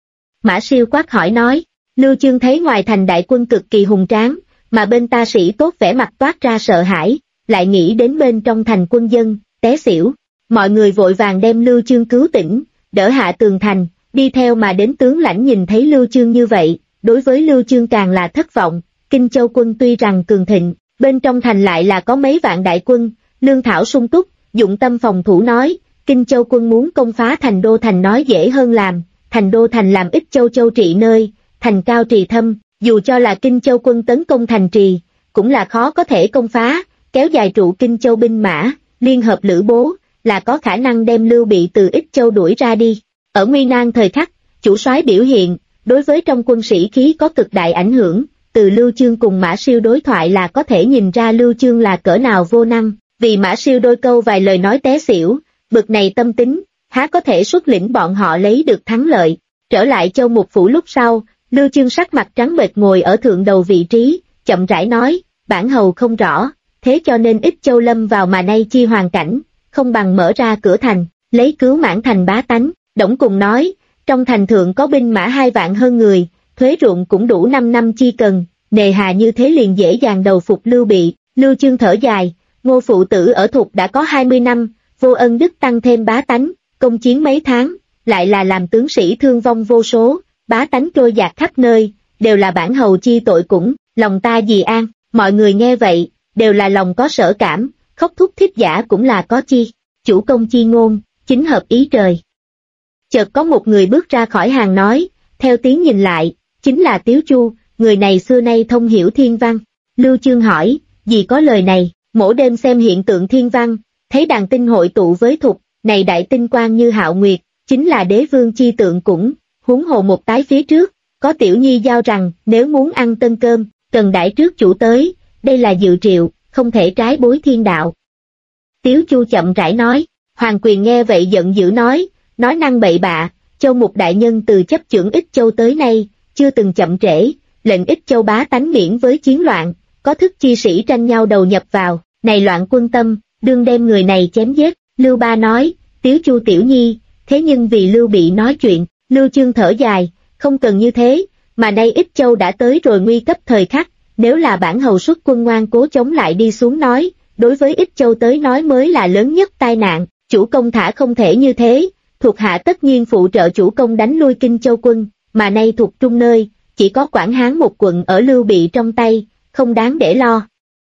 Mã Siêu quát hỏi nói, Lưu Chương thấy ngoài thành đại quân cực kỳ hùng tráng, mà bên ta sĩ tốt vẻ mặt toát ra sợ hãi, lại nghĩ đến bên trong thành quân dân, té xỉu. Mọi người vội vàng đem Lưu Chương cứu tỉnh, đỡ hạ tường thành, đi theo mà đến tướng lãnh nhìn thấy Lưu Chương như vậy, đối với Lưu Chương càng là thất vọng. Kinh Châu quân tuy rằng cường thịnh, bên trong thành lại là có mấy vạn đại quân, lương thảo sung túc, dụng tâm phòng thủ nói, Kinh Châu quân muốn công phá thành đô thành nói dễ hơn làm, thành đô thành làm Ích Châu châu trị nơi, thành cao trì thâm, dù cho là Kinh Châu quân tấn công thành trì, cũng là khó có thể công phá, kéo dài trụ Kinh Châu binh mã, liên hợp Lữ Bố, là có khả năng đem Lưu Bị từ Ích Châu đuổi ra đi. Ở nguy nan thời khắc, chủ soái biểu hiện, đối với trong quân sĩ khí có cực đại ảnh hưởng, từ Lưu Chương cùng Mã Siêu đối thoại là có thể nhìn ra Lưu Chương là cỡ nào vô năng, vì Mã Siêu đôi câu vài lời nói té xỉu, bực này tâm tính, há có thể xuất lĩnh bọn họ lấy được thắng lợi. Trở lại Châu Mục phủ lúc sau, Lưu Chương sắc mặt trắng bệch ngồi ở thượng đầu vị trí, chậm rãi nói, bản hầu không rõ, thế cho nên Ích Châu lâm vào mà nay chi hoàn cảnh, không bằng mở ra cửa thành, lấy cứu mãn thành bá tánh. Đổng cùng nói, trong thành thượng có binh mã 2 vạn hơn người, thuế ruộng cũng đủ 5 năm chi cần, nề hà như thế liền dễ dàng đầu phục Lưu Bị. Lưu Chương thở dài, Ngô phụ tử ở Thục đã có 20 năm, vô ân đức tăng thêm bá tánh, công chiến mấy tháng, lại là làm tướng sĩ thương vong vô số, bá tánh trôi dạt khắp nơi, đều là bản hầu chi tội cũng, lòng ta dì an. Mọi người nghe vậy, đều là lòng có sở cảm, khóc thúc thích giả cũng là có chi, chủ công chi ngôn, chính hợp ý trời. Chợt có một người bước ra khỏi hàng nói, theo tiếng nhìn lại, chính là Tiếu Chu, người này xưa nay thông hiểu thiên văn. Lưu Chương hỏi, gì có lời này, mỗi đêm xem hiện tượng thiên văn, thấy đàn tinh hội tụ với Thục, này đại tinh quang như hạo nguyệt, chính là đế vương chi tượng cũng, huống hồ một tái phía trước, có tiểu nhi giao rằng, nếu muốn ăn tân cơm, cần đãi trước chủ tới, đây là dự triệu, không thể trái bối thiên đạo. Tiếu Chu chậm rãi nói, Hoàng Quyền nghe vậy giận dữ nói năng bậy bạ, Châu Mục đại nhân từ chấp chưởng Ích Châu tới nay, chưa từng chậm trễ, lệnh Ích Châu bá tánh miễn với chiến loạn, có thức chi sĩ tranh nhau đầu nhập vào, này loạn quân tâm, đương đem người này chém giết. Lưu Ba nói, Tiếu Chu tiểu nhi, thế nhưng vì Lưu Bị nói chuyện. Lưu Chương thở dài, không cần như thế, mà nay Ích Châu đã tới rồi nguy cấp thời khắc, nếu là bản hầu xuất quân ngoan cố chống lại đi xuống nói, đối với Ích Châu tới nói mới là lớn nhất tai nạn, chủ công thả không thể như thế, thuộc hạ tất nhiên phụ trợ chủ công đánh lui Kinh Châu quân, mà nay thuộc trung nơi, chỉ có Quảng Hán một quận ở Lưu Bị trong tay, không đáng để lo.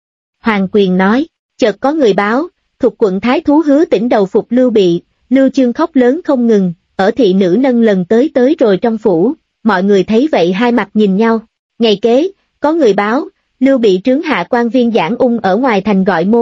Hoàng Quyền nói, chợt có người báo, thuộc quận Thái Thú hứa tỉnh đầu phục Lưu Bị. Lưu Chương khóc lớn không ngừng, ở thị nữ nâng lần tới rồi trong phủ, mọi người thấy vậy hai mặt nhìn nhau. Ngày kế, có người báo, Lưu Bị trướng hạ quan viên Giảng Ung ở ngoài thành gọi môn,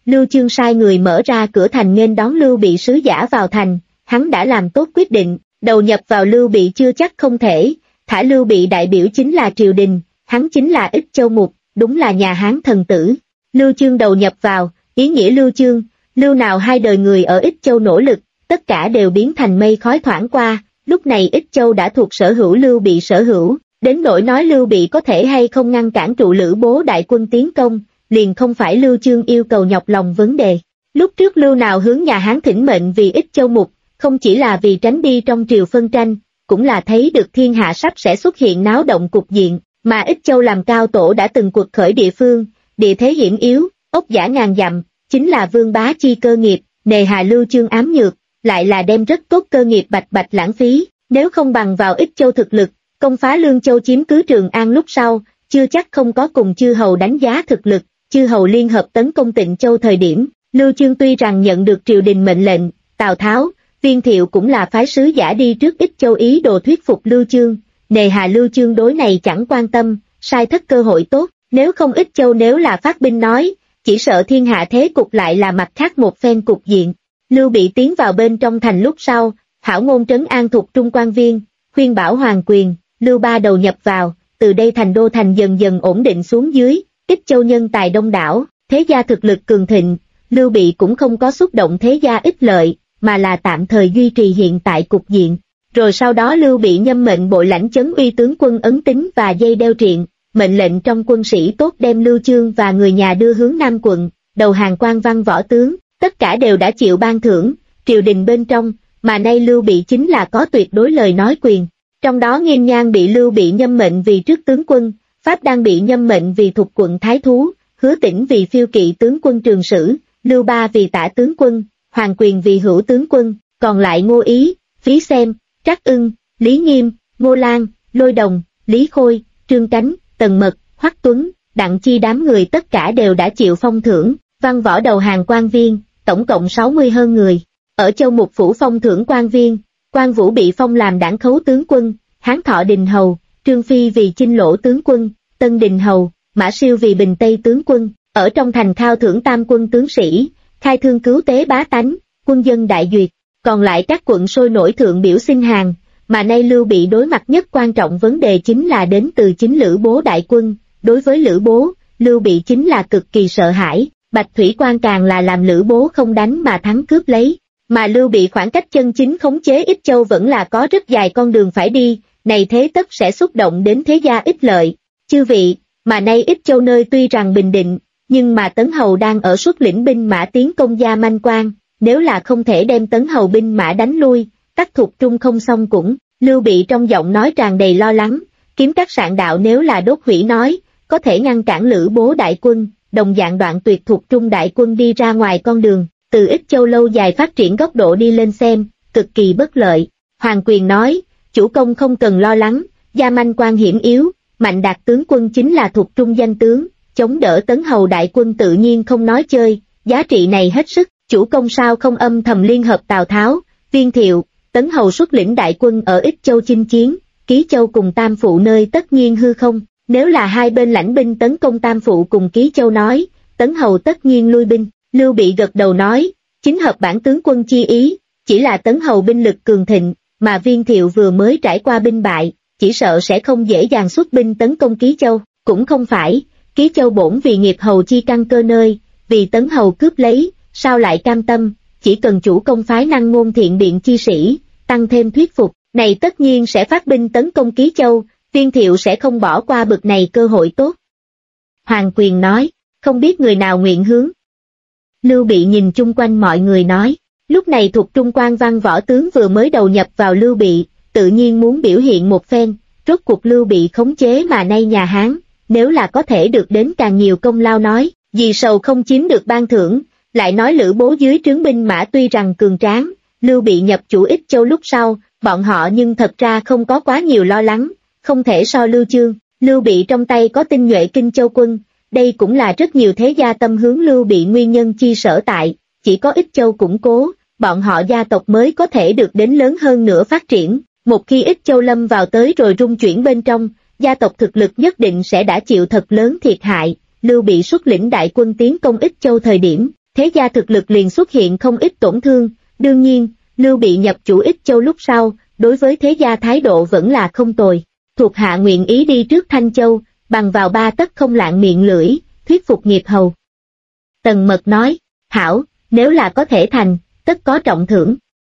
Lưu Chương sai người mở ra cửa thành nghênh đón Lưu Bị sứ giả vào thành, hắn đã làm tốt quyết định, đầu nhập vào Lưu Bị chưa chắc không thể, thả Lưu Bị đại biểu chính là triều đình, hắn chính là Ích Châu Mục, đúng là nhà Hán thần tử. Lưu Chương đầu nhập vào, ý nghĩa Lưu Chương, Lưu nào hai đời người ở Ích Châu nỗ lực, tất cả đều biến thành mây khói thoảng qua, lúc này Ích Châu đã thuộc sở hữu Lưu Bị sở hữu, đến nỗi nói Lưu Bị có thể hay không ngăn cản trụ Lữ Bố đại quân tiến công, liền không phải Lưu Chương yêu cầu nhọc lòng vấn đề. Lúc trước Lưu nào hướng nhà Hán thỉnh mệnh vì Ích Châu Mục, không chỉ là vì tránh đi trong triều phân tranh, cũng là thấy được thiên hạ sắp sẽ xuất hiện náo động cục diện, mà Ích Châu làm cao tổ đã từng cuộc khởi địa phương, địa thế hiểm yếu, ốc dã ngàn dặm, chính là vương bá chi cơ nghiệp, nề hà Lưu Chương ám nhược, lại là đem rất tốt cơ nghiệp bạch bạch lãng phí, nếu không bằng vào Ích Châu thực lực, công phá Lương Châu chiếm cứ Trường An lúc sau, chưa chắc không có cùng chư hầu đánh giá thực lực, chư hầu liên hợp tấn công Tịnh Châu thời điểm, Lưu Chương tuy rằng nhận được triều đình mệnh lệnh, Tào Tháo, Viên Thiệu cũng là phái sứ giả đi trước Ích Châu ý đồ thuyết phục Lưu Chương, nề hà Lưu Chương đối này chẳng quan tâm, sai thất cơ hội tốt, nếu không Ích Châu nếu là phát binh nói, chỉ sợ thiên hạ thế cục lại là mặt khác một phen cục diện. Lưu Bị tiến vào bên trong thành lúc sau, hảo ngôn trấn an thuộc trung quan viên, khuyên bảo hoàng quyền, Lưu Ba đầu nhập vào, từ đây thành đô thành dần dần ổn định xuống dưới, Ích Châu nhân tài đông đảo, thế gia thực lực cường thịnh, Lưu Bị cũng không có xúc động thế gia ích lợi, mà là tạm thời duy trì hiện tại cục diện. Rồi sau đó Lưu Bị nhâm mệnh bội lãnh chấn uy tướng quân Ấn Tín và dây đeo triện, mệnh lệnh trong quân sĩ tốt đem Lưu Chương và người nhà đưa hướng Nam quận, đầu hàng quan văn võ tướng, tất cả đều đã chịu ban thưởng, triều đình bên trong, mà nay Lưu Bị chính là có tuyệt đối lời nói quyền. Trong đó Nghiêm Nhan bị Lưu Bị nhâm mệnh vì trước tướng quân, Pháp đang bị nhâm mệnh vì thuộc quận Thái Thú, Hứa Tĩnh vì phiêu kỵ tướng quân Trường Sử, Lưu Ba vì tả tướng quân, Hoàng Quyền vì hữu tướng quân, còn lại Ngô Ý, Phí Xem, Trác Ưng, Lý Nghiêm, Ngô Lan, Lôi Đồng, Lý Khôi, Trương Cánh, Tần Mật, Hoắc Tuấn, Đặng Chi đám người tất cả đều đã chịu phong thưởng, văn võ đầu hàng quan viên, tổng cộng 60 hơn người. Ở Châu Mục Phủ phong thưởng quan viên, Quan Vũ bị phong làm đảng khấu tướng quân, Hán Thọ Đình Hầu, Trương Phi vì Chinh Lỗ tướng quân, Tân Đình Hầu, Mã Siêu vì Bình Tây tướng quân, ở trong thành khao thưởng tam quân tướng sĩ, khai thương cứu tế bá tánh, quân dân đại duyệt, còn lại các quận sôi nổi thượng biểu xin hàng, mà nay Lưu Bị đối mặt nhất quan trọng vấn đề chính là đến từ chính Lữ Bố đại quân, đối với Lữ Bố, Lưu Bị chính là cực kỳ sợ hãi, Bạch Thủy Quan càng là làm Lữ Bố không đánh mà thắng cướp lấy, mà Lưu Bị khoảng cách chân chính khống chế Ích Châu vẫn là có rất dài con đường phải đi, này thế tất sẽ xúc động đến thế gia ích lợi. Chư vị, mà nay Ích Châu nơi tuy rằng bình định, nhưng mà Tấn Hầu đang ở xuất lĩnh binh mã tiến công Gia Manh Quan, nếu là không thể đem Tấn Hầu binh mã đánh lui, tắc thuộc trung không xong cũng, Lưu Bị trong giọng nói tràn đầy lo lắng, kiếm các sạn đạo nếu là đốt hủy nói, có thể ngăn cản Lữ Bố đại quân, đồng dạng đoạn tuyệt thuộc trung đại quân đi ra ngoài con đường, từ Ích Châu lâu dài phát triển góc độ đi lên xem, cực kỳ bất lợi. Hoàng Quyền nói, chủ công không cần lo lắng, Gia Manh Quan hiểm yếu, Mạnh Đạt tướng quân chính là thuộc trung danh tướng, chống đỡ Tấn Hầu đại quân tự nhiên không nói chơi, giá trị này hết sức, chủ công sao không âm thầm liên hợp Tào Tháo, Viên Thiệu, Tấn Hầu xuất lĩnh đại quân ở Ích Châu chinh chiến, Ký Châu cùng Tam Phụ nơi tất nhiên hư không, nếu là hai bên lãnh binh tấn công Tam Phụ cùng Ký Châu nói, Tấn Hầu tất nhiên lui binh, Lưu Bị gật đầu nói, chính hợp bản tướng quân chi ý, chỉ là Tấn Hầu binh lực cường thịnh, mà Viên Thiệu vừa mới trải qua binh bại, chỉ sợ sẽ không dễ dàng xuất binh tấn công Ký Châu, cũng không phải, Ký Châu bổn vì nghiệp hầu chi căn cơ nơi, vì Tấn Hầu cướp lấy, sao lại cam tâm, chỉ cần chủ công phái năng ngôn thiện điện chi sĩ, tăng thêm thuyết phục, này tất nhiên sẽ phát binh tấn công Ký Châu, Viên Thiệu sẽ không bỏ qua bực này cơ hội tốt. Hoàng Quyền nói, không biết người nào nguyện hướng. Lưu Bị nhìn chung quanh mọi người nói, lúc này thuộc trung quan văn võ tướng vừa mới đầu nhập vào Lưu Bị, tự nhiên muốn biểu hiện một phen, rốt cuộc Lưu Bị khống chế mà nay nhà Hán, nếu là có thể được đến càng nhiều công lao nói, vì sầu không chiếm được ban thưởng, lại nói Lữ Bố dưới trướng binh mã tuy rằng cường tráng, Lưu Bị nhập chủ Ích Châu lúc sau, bọn họ nhưng thật ra không có quá nhiều lo lắng, không thể so Lưu Chương, Lưu Bị trong tay có tinh nhuệ Kinh Châu quân, đây cũng là rất nhiều thế gia tâm hướng Lưu Bị nguyên nhân chi sở tại, chỉ có Ích Châu củng cố, bọn họ gia tộc mới có thể được đến lớn hơn nữa phát triển, một khi Ích Châu lâm vào tới rồi rung chuyển bên trong, gia tộc thực lực nhất định sẽ đã chịu thật lớn thiệt hại, Lưu Bị xuất lĩnh đại quân tiến công Ích Châu thời điểm, thế gia thực lực liền xuất hiện không ít tổn thương. Đương nhiên, Lưu Bị nhập chủ Ích Châu lúc sau, đối với thế gia thái độ vẫn là không tồi. Thuộc hạ nguyện ý đi trước Thanh Châu, bằng vào 3 tấc không lạng miệng lưỡi, thuyết phục nghiệp hầu. Tần Mật nói, hảo, nếu là có thể thành, tất có trọng thưởng.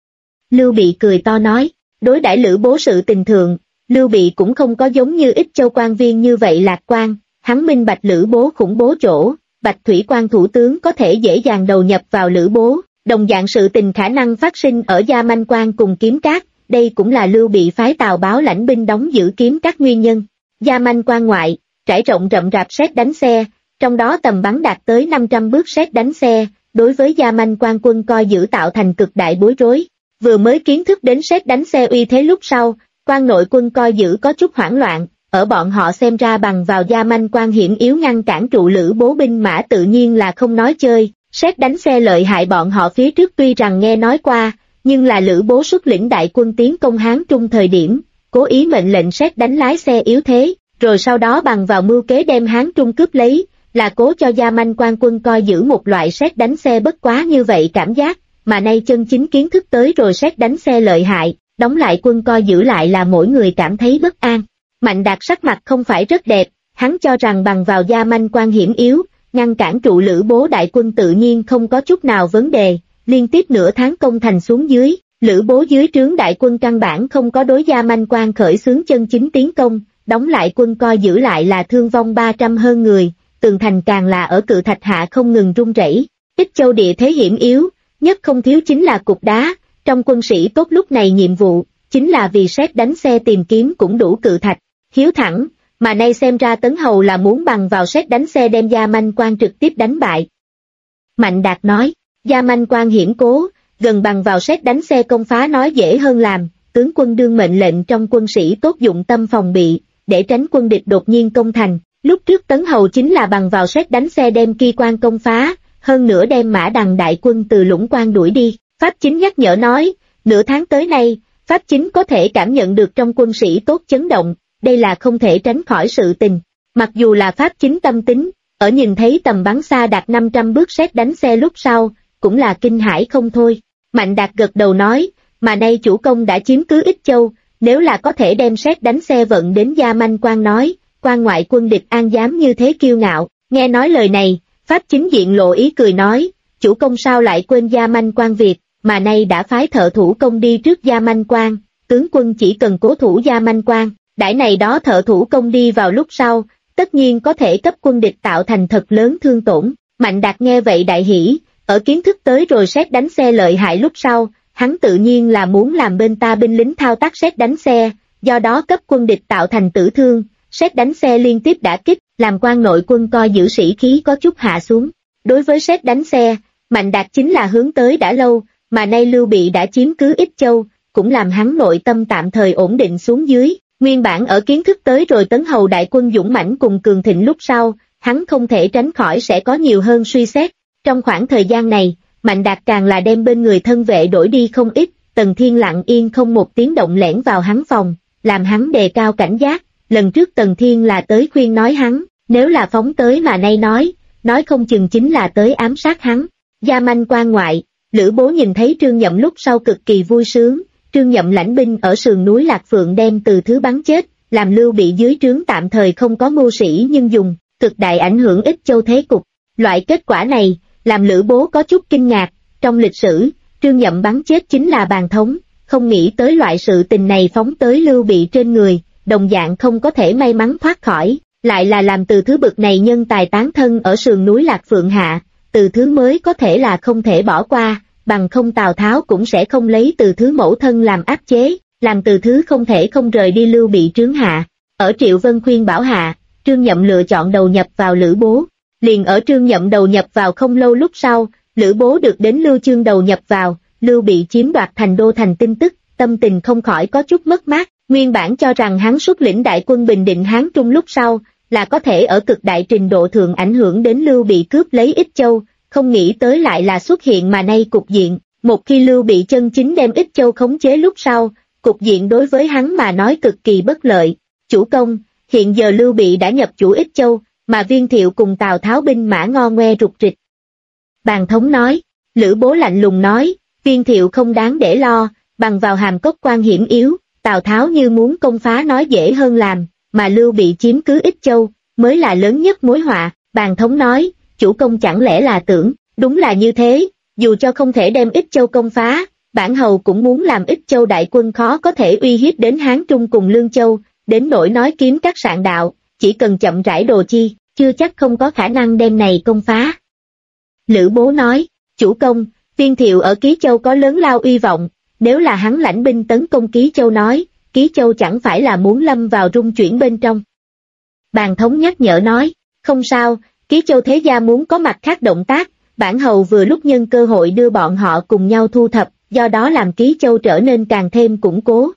Lưu Bị cười to nói, đối đãi Lữ Bố sự tình thượng, Lưu Bị cũng không có giống như Ích Châu quan viên như vậy lạc quan, hắn minh bạch Lữ Bố khủng bố chỗ, Bạch Thủy Quan thủ tướng có thể dễ dàng đầu nhập vào Lữ Bố, đồng dạng sự tình khả năng phát sinh ở Gia Manh Quan cùng Kiếm Cát, đây cũng là Lưu Bị phái Tào Báo lãnh binh đóng giữ Kiếm Cát nguyên nhân. Gia Manh Quan ngoại, trải rộng rậm rạp sét đánh xe, trong đó tầm bắn đạt tới 500 bước sét đánh xe, đối với Gia Manh Quan quân coi giữ tạo thành cực đại bối rối. Vừa mới kiến thức đến sét đánh xe uy thế lúc sau, quan nội quân coi giữ có chút hoảng loạn, ở bọn họ xem ra bằng vào Gia Manh Quan hiểm yếu ngăn cản trụ Lữ Bố binh mã tự nhiên là không nói chơi, sét đánh xe lợi hại bọn họ phía trước tuy rằng nghe nói qua, nhưng là Lữ Bố xuất lĩnh đại quân tiến công Hán Trung thời điểm, cố ý mệnh lệnh sét đánh lái xe yếu thế, rồi sau đó bằng vào mưu kế đem Hán Trung cướp lấy, là cố cho Gia Manh Quan quân coi giữ một loại sét đánh xe bất quá như vậy cảm giác, mà nay chân chính kiến thức tới rồi sét đánh xe lợi hại, đóng lại quân coi giữ lại là mỗi người cảm thấy bất an. Mạnh Đạt sắc mặt không phải rất đẹp, hắn cho rằng bằng vào Gia Manh Quan hiểm yếu, ngăn cản trụ Lữ Bố đại quân tự nhiên không có chút nào vấn đề, liên tiếp nửa tháng công thành xuống dưới, Lữ Bố dưới trướng đại quân căn bản không có đối Gia Manh Quan khởi xướng chân chính tiến công, đóng lại quân coi giữ lại là thương vong 300 hơn người, tường thành càng là ở cự thạch hạ không ngừng rung rẩy. Ích Châu địa thế hiểm yếu, nhất không thiếu chính là cục đá, trong quân sĩ tốt lúc này nhiệm vụ, chính là vì sét đánh xe tìm kiếm cũng đủ cự thạch, hiếu thẳng, mà nay xem ra Tấn Hầu là muốn bằng vào sét đánh xe đem Gia Manh Quan trực tiếp đánh bại. Mạnh Đạt nói, Gia Manh Quan hiểm cố, gần bằng vào sét đánh xe công phá nói dễ hơn làm, tướng quân đương mệnh lệnh trong quân sĩ tốt dụng tâm phòng bị, để tránh quân địch đột nhiên công thành. Lúc trước Tấn Hầu chính là bằng vào sét đánh xe đem Ki Quan công phá, hơn nữa đem Mã Đằng đại quân từ Lũng Quan đuổi đi. Pháp Chính nhắc nhở nói, nửa tháng tới nay, Pháp Chính có thể cảm nhận được trong quân sĩ tốt chấn động, đây là không thể tránh khỏi sự tình. Mặc dù là Pháp Chính tâm tính, ở nhìn thấy tầm bắn xa đạt 500 bước sét đánh xe lúc sau, cũng là kinh hãi không thôi. Mạnh Đạt gật đầu nói, mà nay chủ công đã chiếm cứ Ích Châu, nếu là có thể đem sét đánh xe vận đến Gia Manh Quan nói, quan ngoại quân địch an dám như thế kiêu ngạo. Nghe nói lời này, Pháp Chính diện lộ ý cười nói, chủ công sao lại quên Gia Manh Quan việc, mà nay đã phái thợ thủ công đi trước Gia Manh Quan, tướng quân chỉ cần cố thủ Gia Manh Quan, đãi này đó thợ thủ công đi vào lúc sau, tất nhiên có thể cấp quân địch tạo thành thật lớn thương tổn. Mạnh Đạt nghe vậy đại hỉ, ở kiến thức tới rồi sét đánh xe lợi hại lúc sau, hắn tự nhiên là muốn làm bên ta binh lính thao tác sét đánh xe, do đó cấp quân địch tạo thành tử thương. Sét đánh xe liên tiếp đả kích, làm quan nội quân coi giữ sĩ khí có chút hạ xuống. Đối với sét đánh xe, Mạnh Đạt chính là hướng tới đã lâu, mà nay Lưu Bị đã chiếm cứ Ích Châu, cũng làm hắn nội tâm tạm thời ổn định xuống dưới. Nguyên bản ở kiến thức tới rồi Tấn Hầu đại quân dũng mãnh cùng cường thịnh lúc sau, hắn không thể tránh khỏi sẽ có nhiều hơn suy xét. Trong khoảng thời gian này, Mạnh Đạt càng là đem bên người thân vệ đổi đi không ít, Tần Thiên lặng yên không một tiếng động lẻn vào hắn phòng, làm hắn đề cao cảnh giác. Lần trước Tần Thiên là tới khuyên nói hắn, nếu là phóng tới mà nay nói không chừng chính là tới ám sát hắn. Gia Manh Quan ngoại, Lữ Bố nhìn thấy Trương Nhậm lúc sau cực kỳ vui sướng, Trương Nhậm lãnh binh ở sườn núi Lạc Phượng đem từ thứ bắn chết, làm Lưu Bị dưới trướng tạm thời không có mưu sĩ nhưng dùng, cực đại ảnh hưởng Ích Châu thế cục. Loại kết quả này, làm Lữ Bố có chút kinh ngạc, trong lịch sử, Trương Nhậm bắn chết chính là bàn thống, không nghĩ tới loại sự tình này phóng tới Lưu Bị trên người. Đồng dạng không có thể may mắn thoát khỏi, lại là làm từ thứ bực này nhân tài tán thân ở sườn núi Lạc Phượng hạ, từ thứ mới có thể là không thể bỏ qua, bằng không Tào Tháo cũng sẽ không lấy từ thứ mẫu thân làm áp chế, làm từ thứ không thể không rời đi Lưu Bị trướng hạ. Ở Triệu Vân khuyên bảo hạ, Trương Nhậm lựa chọn đầu nhập vào Lữ Bố. Liền ở Trương Nhậm đầu nhập vào không lâu lúc sau, Lữ Bố được đến Lưu Chương đầu nhập vào, Lưu Bị chiếm đoạt thành đô thành tin tức, tâm tình không khỏi có chút mất mát. Nguyên bản cho rằng hắn xuất lĩnh đại quân bình định Hán Trung lúc sau, là có thể ở cực đại trình độ thượng ảnh hưởng đến Lưu Bị cướp lấy Ích Châu, không nghĩ tới lại là xuất hiện mà nay cục diện. Một khi Lưu Bị chân chính đem Ích Châu khống chế lúc sau, cục diện đối với hắn mà nói cực kỳ bất lợi. Chủ công, hiện giờ Lưu Bị đã nhập chủ Ích Châu, mà Viên Thiệu cùng Tào Tháo binh mã ngo ngoe rục rịch. Bàn thống nói. Lữ Bố lạnh lùng nói, Viên Thiệu không đáng để lo, bằng vào Hàm Cốc quan hiểm yếu, Tào Tháo như muốn công phá nói dễ hơn làm, mà Lưu Bị chiếm cứ Ích Châu, mới là lớn nhất mối họa. Bàn thống nói, chủ công chẳng lẽ là tưởng, đúng là như thế, dù cho không thể đem Ích Châu công phá, bản hầu cũng muốn làm Ích Châu đại quân khó có thể uy hiếp đến Hán Trung cùng Lương Châu, đến nỗi nói kiếm các sạn đạo, chỉ cần chậm rãi đồ chi, chưa chắc không có khả năng đem này công phá. Lữ Bố nói, chủ công, Viên Thiệu ở Ký Châu có lớn lao uy vọng, nếu là hắn lãnh binh tấn công Ký Châu nói, Ký Châu chẳng phải là muốn lâm vào rung chuyển bên trong. Bàn thống nhắc nhở nói, không sao, Ký Châu thế gia muốn có mặt khác động tác, bản hầu vừa lúc nhân cơ hội đưa bọn họ cùng nhau thu thập, do đó làm Ký Châu trở nên càng thêm củng cố.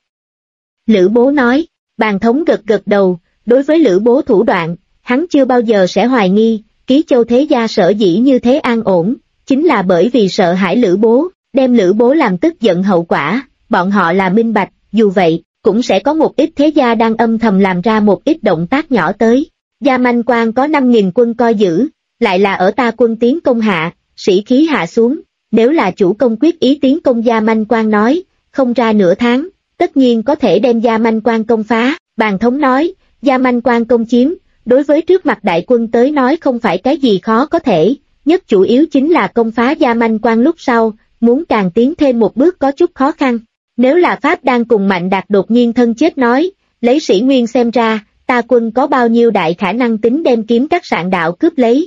Lữ Bố nói, bàn thống gật gật đầu, đối với Lữ Bố thủ đoạn, hắn chưa bao giờ sẽ hoài nghi, Ký Châu thế gia sở dĩ như thế an ổn, chính là bởi vì sợ hãi Lữ Bố, đem Lữ Bố làm tức giận hậu quả, bọn họ là minh bạch, dù vậy, cũng sẽ có một ít thế gia đang âm thầm làm ra một ít động tác nhỏ tới. Gia Manh Quan có 5.000 quân coi giữ, lại là ở ta quân tiến công hạ, sĩ khí hạ xuống, nếu là chủ công quyết ý tiến công Gia Manh Quan nói, không ra nửa tháng, tất nhiên có thể đem Gia Manh Quan công phá. Bàn thống nói, Gia Manh Quan công chiếm, đối với trước mặt đại quân tới nói không phải cái gì khó có thể, nhất chủ yếu chính là công phá Gia Manh Quan lúc sau, muốn càng tiến thêm một bước có chút khó khăn. Nếu là Pháp đang cùng Mạnh Đạt đột nhiên thân chết nói, lấy sĩ nguyên xem ra, ta quân có bao nhiêu đại khả năng tính đem kiếm các sạn đạo cướp lấy.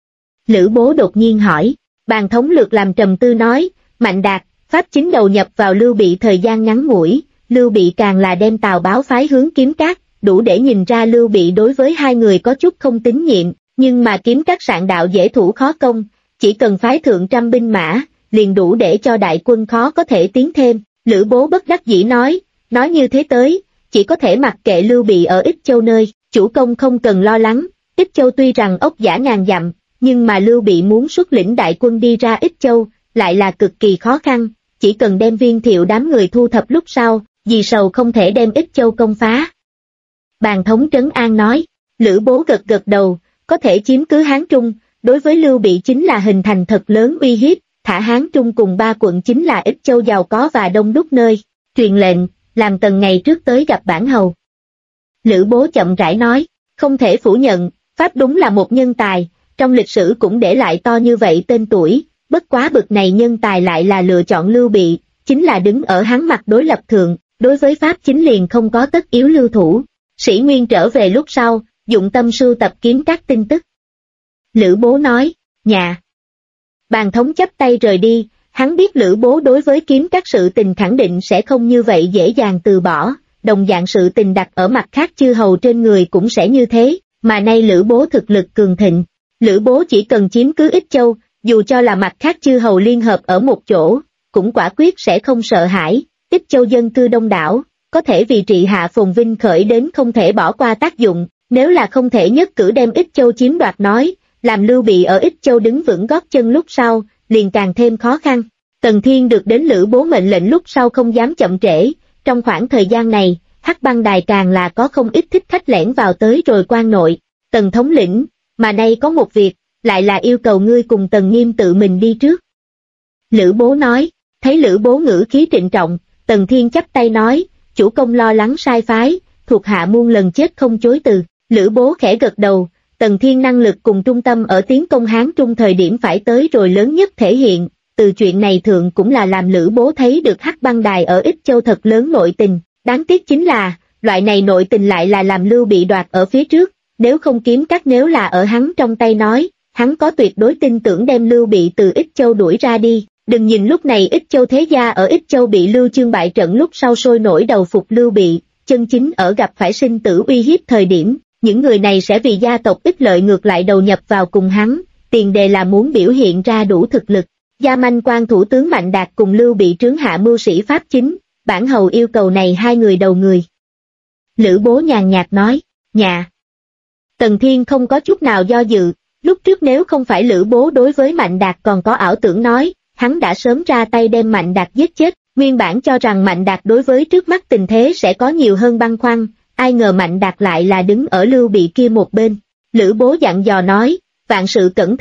Lữ Bố đột nhiên hỏi, bàn thống lược làm trầm tư nói, Mạnh Đạt, Pháp chính đầu nhập vào Lưu Bị thời gian ngắn ngủi, Lưu Bị càng là đem Tào báo phái hướng kiếm các, đủ để nhìn ra Lưu Bị đối với hai người có chút không tín nhiệm, nhưng mà kiếm các sạn đạo dễ thủ khó công, chỉ cần phái thượng trăm binh mã, liền đủ để cho đại quân khó có thể tiến thêm. Lữ Bố bất đắc dĩ nói như thế tới, chỉ có thể mặc kệ Lưu Bị ở Ích Châu nơi, chủ công không cần lo lắng, Ích Châu tuy rằng ốc dã ngàn dặm, nhưng mà Lưu Bị muốn xuất lĩnh đại quân đi ra Ích Châu, lại là cực kỳ khó khăn, chỉ cần đem Viên Thiệu đám người thu thập lúc sau, vì sầu không thể đem Ích Châu công phá. Bàn thống trấn an nói, Lữ Bố gật gật đầu, có thể chiếm cứ Hán Trung, đối với Lưu Bị chính là hình thành thật lớn uy hiếp, thả Hán Trung cùng 3 quận chính là Ích Châu giàu có và đông đúc nơi, truyền lệnh, làm Tần ngày trước tới gặp bản hầu. Lữ Bố chậm rãi nói, không thể phủ nhận, Pháp đúng là một nhân tài, trong lịch sử cũng để lại to như vậy tên tuổi, bất quá bực này nhân tài lại là lựa chọn Lưu Bị, chính là đứng ở hắn mặt đối lập thượng, đối với Pháp chính liền không có tất yếu lưu thủ. Sĩ Nguyên trở về lúc sau, dụng tâm sưu tập kiếm các tin tức. Lữ Bố nói, nhà. Bàn thống chắp tay rời đi, hắn biết Lữ Bố đối với kiếm các sự tình khẳng định sẽ không như vậy dễ dàng từ bỏ, đồng dạng sự tình đặt ở mặt khác chư hầu trên người cũng sẽ như thế, mà nay Lữ Bố thực lực cường thịnh. Lữ Bố chỉ cần chiếm cứ Ích Châu, dù cho là mặt khác chư hầu liên hợp ở một chỗ, cũng quả quyết sẽ không sợ hãi, Ích Châu dân cư đông đảo, có thể vì trị hạ phồn vinh khởi đến không thể bỏ qua tác dụng, nếu là không thể nhất cử đem Ích Châu chiếm đoạt nói, làm Lưu Bị ở Ích Châu đứng vững gót chân lúc sau, liền càng thêm khó khăn. Tần Thiên được đến Lữ Bố mệnh lệnh lúc sau không dám chậm trễ, trong khoảng thời gian này, Hắc Băng Đài càng là có không ít thích khách lẻn vào tới rồi quan nội. Tần thống lĩnh, mà nay có một việc, lại là yêu cầu ngươi cùng Tần Nghiêm tự mình đi trước. Lữ Bố nói, thấy Lữ Bố ngữ khí trịnh trọng, Tần Thiên chắp tay nói, chủ công lo lắng sai phái, thuộc hạ muôn lần chết không chối từ. Lữ Bố khẽ gật đầu, Tần Thiên năng lực cùng trung tâm ở tiến công Hán Trung thời điểm phải tới rồi lớn nhất thể hiện, từ chuyện này thượng cũng là làm Lữ Bố thấy được Hắc Băng Đài ở Ích Châu thật lớn nội tình, đáng tiếc chính là, loại này nội tình lại là làm Lưu Bị đoạt ở phía trước, nếu không kiếm các nếu là ở hắn trong tay nói, hắn có tuyệt đối tin tưởng đem Lưu Bị từ Ích Châu đuổi ra đi. Đừng nhìn lúc này Ích Châu thế gia ở Ích Châu bị Lưu Chương bại trận lúc sau sôi nổi đầu phục Lưu Bị, chân chính ở gặp phải sinh tử uy hiếp thời điểm, những người này sẽ vì gia tộc ích lợi ngược lại đầu nhập vào cùng hắn, tiền đề là muốn biểu hiện ra đủ thực lực. Gia Manh Quan thủ tướng Mạnh Đạt cùng Lưu Bị trướng hạ mưu sĩ Pháp chính, bản hầu yêu cầu này hai người đầu người. Lữ Bố nhàn nhạt nói, nhà. Tần Thiên không có chút nào do dự, lúc trước nếu không phải Lữ Bố đối với Mạnh Đạt còn có ảo tưởng nói, hắn đã sớm ra tay đem Mạnh Đạt giết chết, nguyên bản cho rằng Mạnh Đạt đối với trước mắt tình thế sẽ có nhiều hơn băn khoăn, ai ngờ Mạnh Đạt lại là đứng ở Lưu Bị kia một bên. Lữ Bố dặn dò nói, vạn sự cẩn thận,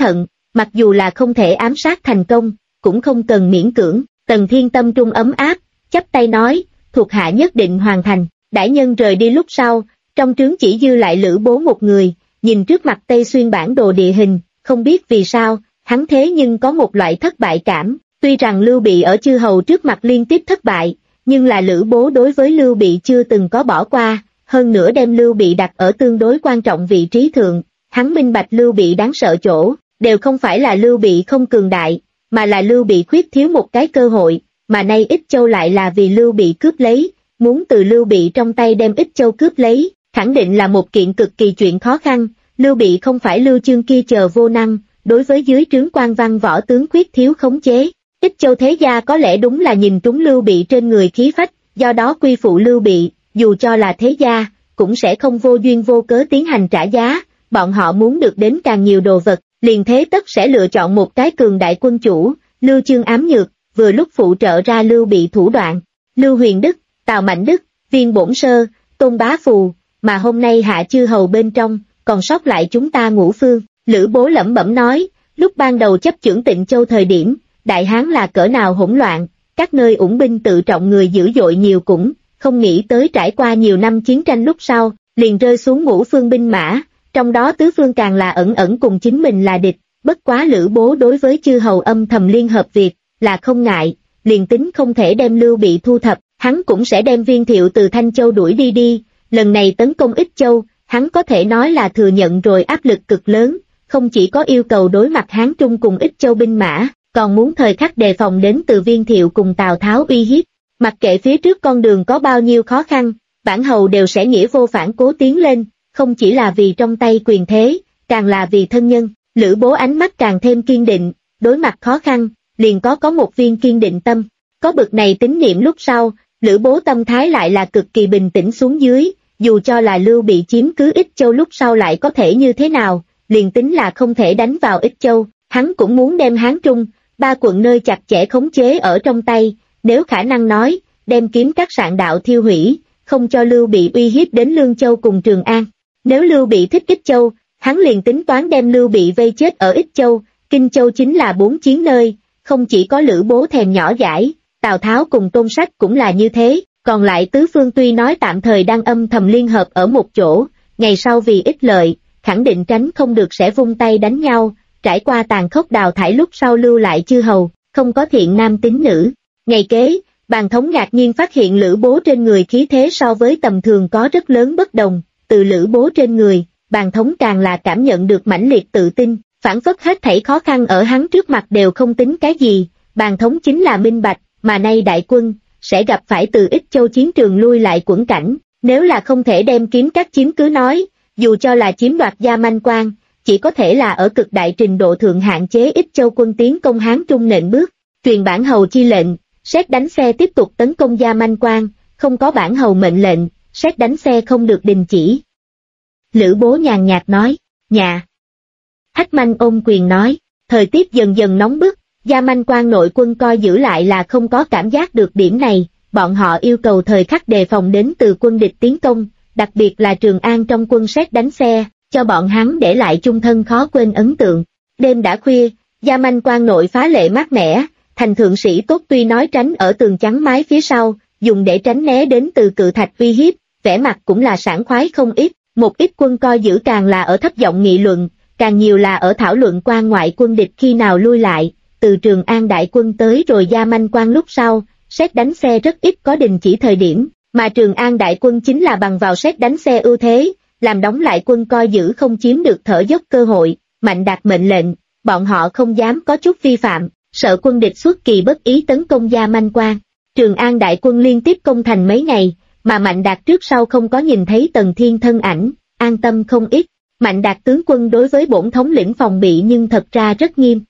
mặc dù là không thể ám sát thành công, cũng không cần miễn cưỡng. Tần Thiên tâm trung ấm áp, chắp tay nói, thuộc hạ nhất định hoàn thành. Đại nhân rời đi lúc sau, trong trướng chỉ dư lại Lữ Bố một người, nhìn trước mặt Tây Xuyên bản đồ địa hình, không biết vì sao, hắn thế nhưng có một loại thất bại cảm. Tuy rằng Lưu Bị ở chư hầu trước mặt liên tiếp thất bại, nhưng là Lữ Bố đối với Lưu Bị chưa từng có bỏ qua, hơn nữa đem Lưu Bị đặt ở tương đối quan trọng vị trí thượng. Hắn minh bạch Lưu Bị đáng sợ chỗ, đều không phải là Lưu Bị không cường đại, mà là Lưu Bị khuyết thiếu một cái cơ hội, mà nay Ích Châu lại là vì Lưu Bị cướp lấy, muốn từ Lưu Bị trong tay đem Ích Châu cướp lấy, khẳng định là một kiện cực kỳ chuyện khó khăn. Lưu Bị không phải Lưu Chương kia chờ vô năng, đối với dưới trướng quan văn võ tướng khuyết thiếu khống chế. Ích Châu thế gia có lẽ đúng là nhìn trúng Lưu Bị trên người khí phách, do đó quy phụ Lưu Bị, dù cho là thế gia, cũng sẽ không vô duyên vô cớ tiến hành trả giá, bọn họ muốn được đến càng nhiều đồ vật, liền thế tất sẽ lựa chọn một cái cường đại quân chủ. Lưu Chương ám nhược, vừa lúc phụ trợ ra Lưu Bị thủ đoạn. Lưu Huyền Đức, Tào Mạnh Đức, Viên Bổn Sơ, Tôn Bá Phù, mà hôm nay hạ chư hầu bên trong, còn sót lại chúng ta Ngũ Phương. Lữ Bố lẩm bẩm nói, lúc ban đầu chấp chưởng Tịnh Châu thời điểm, Đại Hán là cỡ nào hỗn loạn, các nơi ủng binh tự trọng người dữ dội nhiều, cũng không nghĩ tới trải qua nhiều năm chiến tranh lúc sau, liền rơi xuống Ngũ Phương binh mã, trong đó tứ phương càng là ẩn ẩn cùng chính mình là địch. Bất quá Lữ Bố đối với chư hầu âm thầm liên hợp việc là không ngại, liền tính không thể đem Lưu Bị thu thập, hắn cũng sẽ đem Viên Thiệu từ Thanh Châu đuổi đi. Lần này tấn công Ích Châu, hắn có thể nói là thừa nhận rồi áp lực cực lớn, không chỉ có yêu cầu đối mặt Hán Trung cùng Ích Châu binh mã, còn muốn thời khắc đề phòng đến từ Viên Thiệu cùng Tào Tháo uy hiếp. Mặc kệ phía trước con đường có bao nhiêu khó khăn, bản hầu đều sẽ nghĩa vô phản cố tiến lên, không chỉ là vì trong tay quyền thế, càng là vì thân nhân. Lữ Bố ánh mắt càng thêm kiên định, đối mặt khó khăn, liền có một viên kiên định tâm. Có bực này tín niệm lúc sau, Lữ Bố tâm thái lại là cực kỳ bình tĩnh xuống dưới, dù cho là Lưu Bị chiếm cứ Ích Châu lúc sau lại có thể như thế nào, liền tính là không thể đánh vào Ích Châu, hắn cũng muốn đem Hán Trung, 3 quận nơi chặt chẽ khống chế ở trong tay, nếu khả năng nói, đem kiếm các sạn đạo thiêu hủy, không cho Lưu Bị uy hiếp đến Lương Châu cùng Trường An. Nếu Lưu Bị thích Ích Châu, hắn liền tính toán đem Lưu Bị vây chết ở Ích Châu. Kinh Châu chính là 4 chiến nơi, không chỉ có Lữ Bố thèm nhỏ dãi, Tào Tháo cùng Tôn Sách cũng là như thế, còn lại tứ phương tuy nói tạm thời đang âm thầm liên hợp ở một chỗ, ngày sau vì ích lợi, khẳng định tránh không được sẽ vung tay đánh nhau, trải qua tàn khốc đào thải lúc sau lưu lại chư hầu, không có thiện nam tín nữ. Ngày kế, Bàn Thống ngạc nhiên phát hiện Lữ Bố trên người khí thế so với tầm thường có rất lớn bất đồng, từ Lữ Bố trên người, Bàn Thống càng là cảm nhận được mãnh liệt tự tin, phản phất hết thảy khó khăn ở hắn trước mặt đều không tính cái gì. Bàn Thống chính là minh bạch, mà nay đại quân sẽ gặp phải từ Ích Châu chiến trường lui lại quẫn cảnh, nếu là không thể đem kiếm các chiếm cứ nói, dù cho là chiếm đoạt Gia Manh Quan, chỉ có thể là ở cực đại trình độ thượng hạn chế Ích Châu quân tiến công Hán Trung nện bước. Truyền bản hầu chi lệnh, sét đánh xe tiếp tục tấn công Gia Manh Quan, không có bản hầu mệnh lệnh, sét đánh xe không được đình chỉ. Lữ Bố nhàn nhạt nói, nhà. Hách Manh ôm quyền nói, thời tiết dần dần nóng bức, Gia Manh Quan nội quân coi giữ lại là không có cảm giác được điểm này, bọn họ yêu cầu thời khắc đề phòng đến từ quân địch tiến công, đặc biệt là Trường An trong quân sét đánh xe, cho bọn hắn để lại chung thân khó quên ấn tượng. Đêm đã khuya, Gia Manh Quan nội phá lệ mát mẻ, thành thượng sĩ tốt tuy nói tránh ở tường chắn mái phía sau, dùng để tránh né đến từ cự thạch uy hiếp, vẻ mặt cũng là sảng khoái không ít, một ít quân coi giữ càng là ở thấp giọng nghị luận, càng nhiều là ở thảo luận quan ngoại quân địch khi nào lui lại. Từ Trường An đại quân tới rồi Gia Manh Quan lúc sau, sét đánh xe rất ít có đình chỉ thời điểm, mà Trường An đại quân chính là bằng vào sét đánh xe ưu thế, làm đóng lại quân coi giữ không chiếm được thở dốc cơ hội. Mạnh Đạt mệnh lệnh, bọn họ không dám có chút vi phạm, sợ quân địch xuất kỳ bất ý tấn công Gia Manh Quan. Trường An đại quân liên tiếp công thành mấy ngày, mà Mạnh Đạt trước sau không có nhìn thấy Tần Thiên thân ảnh, an tâm không ít. Mạnh Đạt tướng quân đối với bổn thống lĩnh phòng bị nhưng thật ra rất nghiêm.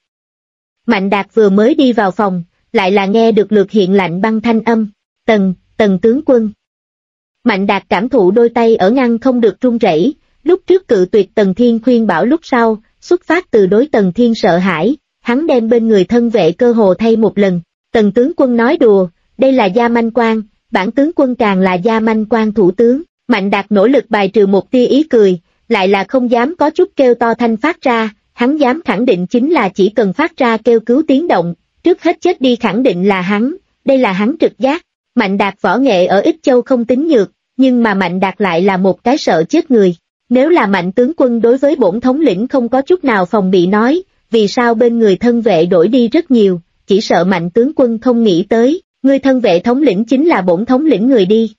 Mạnh Đạt vừa mới đi vào phòng, lại là nghe được lược hiện lạnh băng thanh âm, Tần tướng quân. Mạnh Đạt cảm thụ đôi tay ở ngăn không được run rẩy, lúc trước cự tuyệt Tần Thiên khuyên bảo lúc sau, xuất phát từ đối Tần Thiên sợ hãi, hắn đem bên người thân vệ cơ hồ thay một lần. Tần tướng quân nói đùa, đây là Gia Manh Quan, bản tướng quân càng là Gia Manh Quan thủ tướng. Mạnh Đạt nỗ lực bài trừ một tia ý cười, lại là không dám có chút kêu to thanh phát ra, hắn dám khẳng định chính là chỉ cần phát ra kêu cứu tiếng động, trước hết chết đi khẳng định là hắn, đây là hắn trực giác. Mạnh Đạt võ nghệ ở Ích Châu không tính nhược, nhưng mà Mạnh Đạt lại là một cái sợ chết người. Nếu là Mạnh tướng quân đối với bổn thống lĩnh không có chút nào phòng bị nói, vì sao bên người thân vệ đổi đi rất nhiều, chỉ sợ Mạnh tướng quân không nghĩ tới, người thân vệ thống lĩnh chính là bổn thống lĩnh người đi.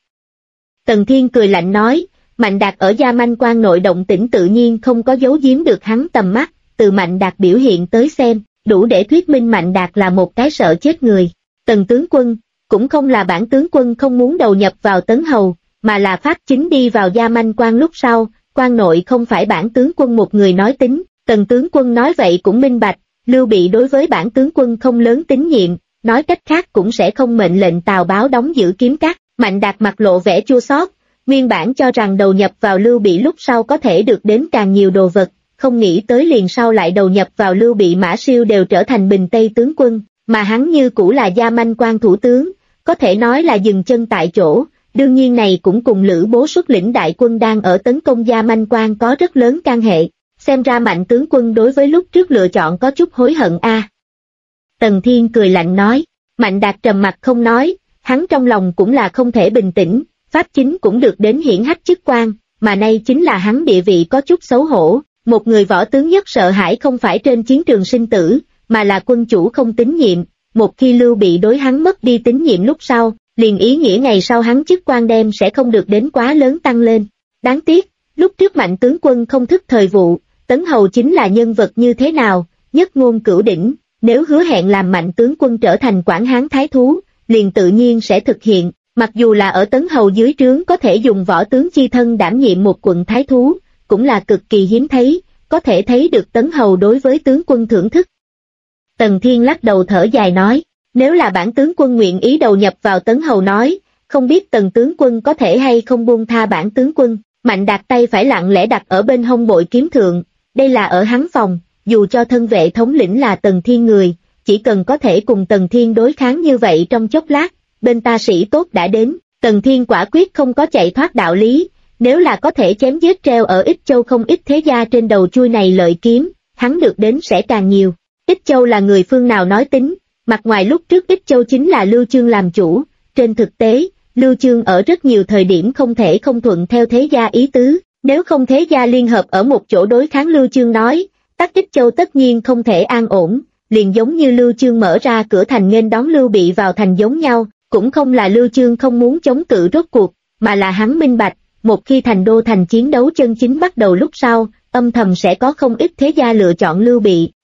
Tần Thiên cười lạnh nói, Mạnh Đạt ở Gia Manh Quan nội động tĩnh tự nhiên không có giấu giếm được hắn tầm mắt, từ Mạnh Đạt biểu hiện tới xem, đủ để thuyết minh Mạnh Đạt là một cái sợ chết người. Tần tướng quân, cũng không là bản tướng quân không muốn đầu nhập vào Tấn Hầu, mà là Pháp chính đi vào Gia Manh Quan lúc sau, quan nội không phải bản tướng quân một người nói tính, Tần tướng quân nói vậy cũng minh bạch, Lưu Bị đối với bản tướng quân không lớn tín nhiệm, nói cách khác cũng sẽ không mệnh lệnh Tào Báo đóng giữ Kiếm Cắt. Mạnh Đạt mặt lộ vẻ chua xót, nguyên bản cho rằng đầu nhập vào Lưu Bị lúc sau có thể được đến càng nhiều đồ vật, không nghĩ tới liền sau lại đầu nhập vào Lưu Bị Mã Siêu đều trở thành Bình Tây tướng quân, mà hắn như cũ là Gia Manh Quan thủ tướng, có thể nói là dừng chân tại chỗ. Đương nhiên này cũng cùng Lữ Bố xuất lĩnh đại quân đang ở tấn công Gia Manh Quan có rất lớn can hệ, xem ra Mạnh tướng quân đối với lúc trước lựa chọn có chút hối hận a. Tần Thiên cười lạnh nói, Mạnh Đạt trầm mặt không nói, hắn trong lòng cũng là không thể bình tĩnh, Pháp chính cũng được đến hiển hách chức quan, mà nay chính là hắn địa vị có chút xấu hổ, một người võ tướng nhất sợ hãi không phải trên chiến trường sinh tử, mà là quân chủ không tín nhiệm, một khi Lưu Bị đối hắn mất đi tín nhiệm lúc sau, liền ý nghĩa ngày sau hắn chức quan đem sẽ không được đến quá lớn tăng lên. Đáng tiếc, lúc trước Mạnh tướng quân không thức thời vụ, Tấn Hầu chính là nhân vật như thế nào, nhất ngôn cửu đỉnh, nếu hứa hẹn làm Mạnh tướng quân trở thành Quảng Hán thái thú, liền tự nhiên sẽ thực hiện, mặc dù là ở Tấn Hầu dưới trướng có thể dùng võ tướng chi thân đảm nhiệm một quận thái thú, cũng là cực kỳ hiếm thấy, có thể thấy được Tấn Hầu đối với tướng quân thưởng thức. Tần Thiên lắc đầu thở dài nói, nếu là bản tướng quân nguyện ý đầu nhập vào Tấn Hầu nói, không biết Tần tướng quân có thể hay không buông tha bản tướng quân. Mạnh Đạt tay phải lặng lẽ đặt ở bên hông bội kiếm thượng, đây là ở hắn phòng, dù cho thân vệ thống lĩnh là Tần Thiên người, chỉ cần có thể cùng Tần Thiên đối kháng như vậy trong chốc lát, bên ta sĩ tốt đã đến. Tần Thiên quả quyết không có chạy thoát đạo lý, nếu là có thể chém giết treo ở Ích Châu không ít thế gia trên đầu chui này lợi kiếm, hắn được đến sẽ càng nhiều. Ích Châu là người phương nào nói tính, mặt ngoài lúc trước Ích Châu chính là Lưu Chương làm chủ, trên thực tế, Lưu Chương ở rất nhiều thời điểm không thể không thuận theo thế gia ý tứ, nếu không thế gia liên hợp ở một chỗ đối kháng Lưu Chương nói, tắc Ích Châu tất nhiên không thể an ổn, liền giống như Lưu Chương mở ra cửa thành nghênh đón Lưu Bị vào thành giống nhau, cũng không là Lưu Chương không muốn chống cự rốt cuộc, mà là hắn minh bạch, một khi thành đô thành chiến đấu chân chính bắt đầu lúc sau, âm thầm sẽ có không ít thế gia lựa chọn Lưu Bị,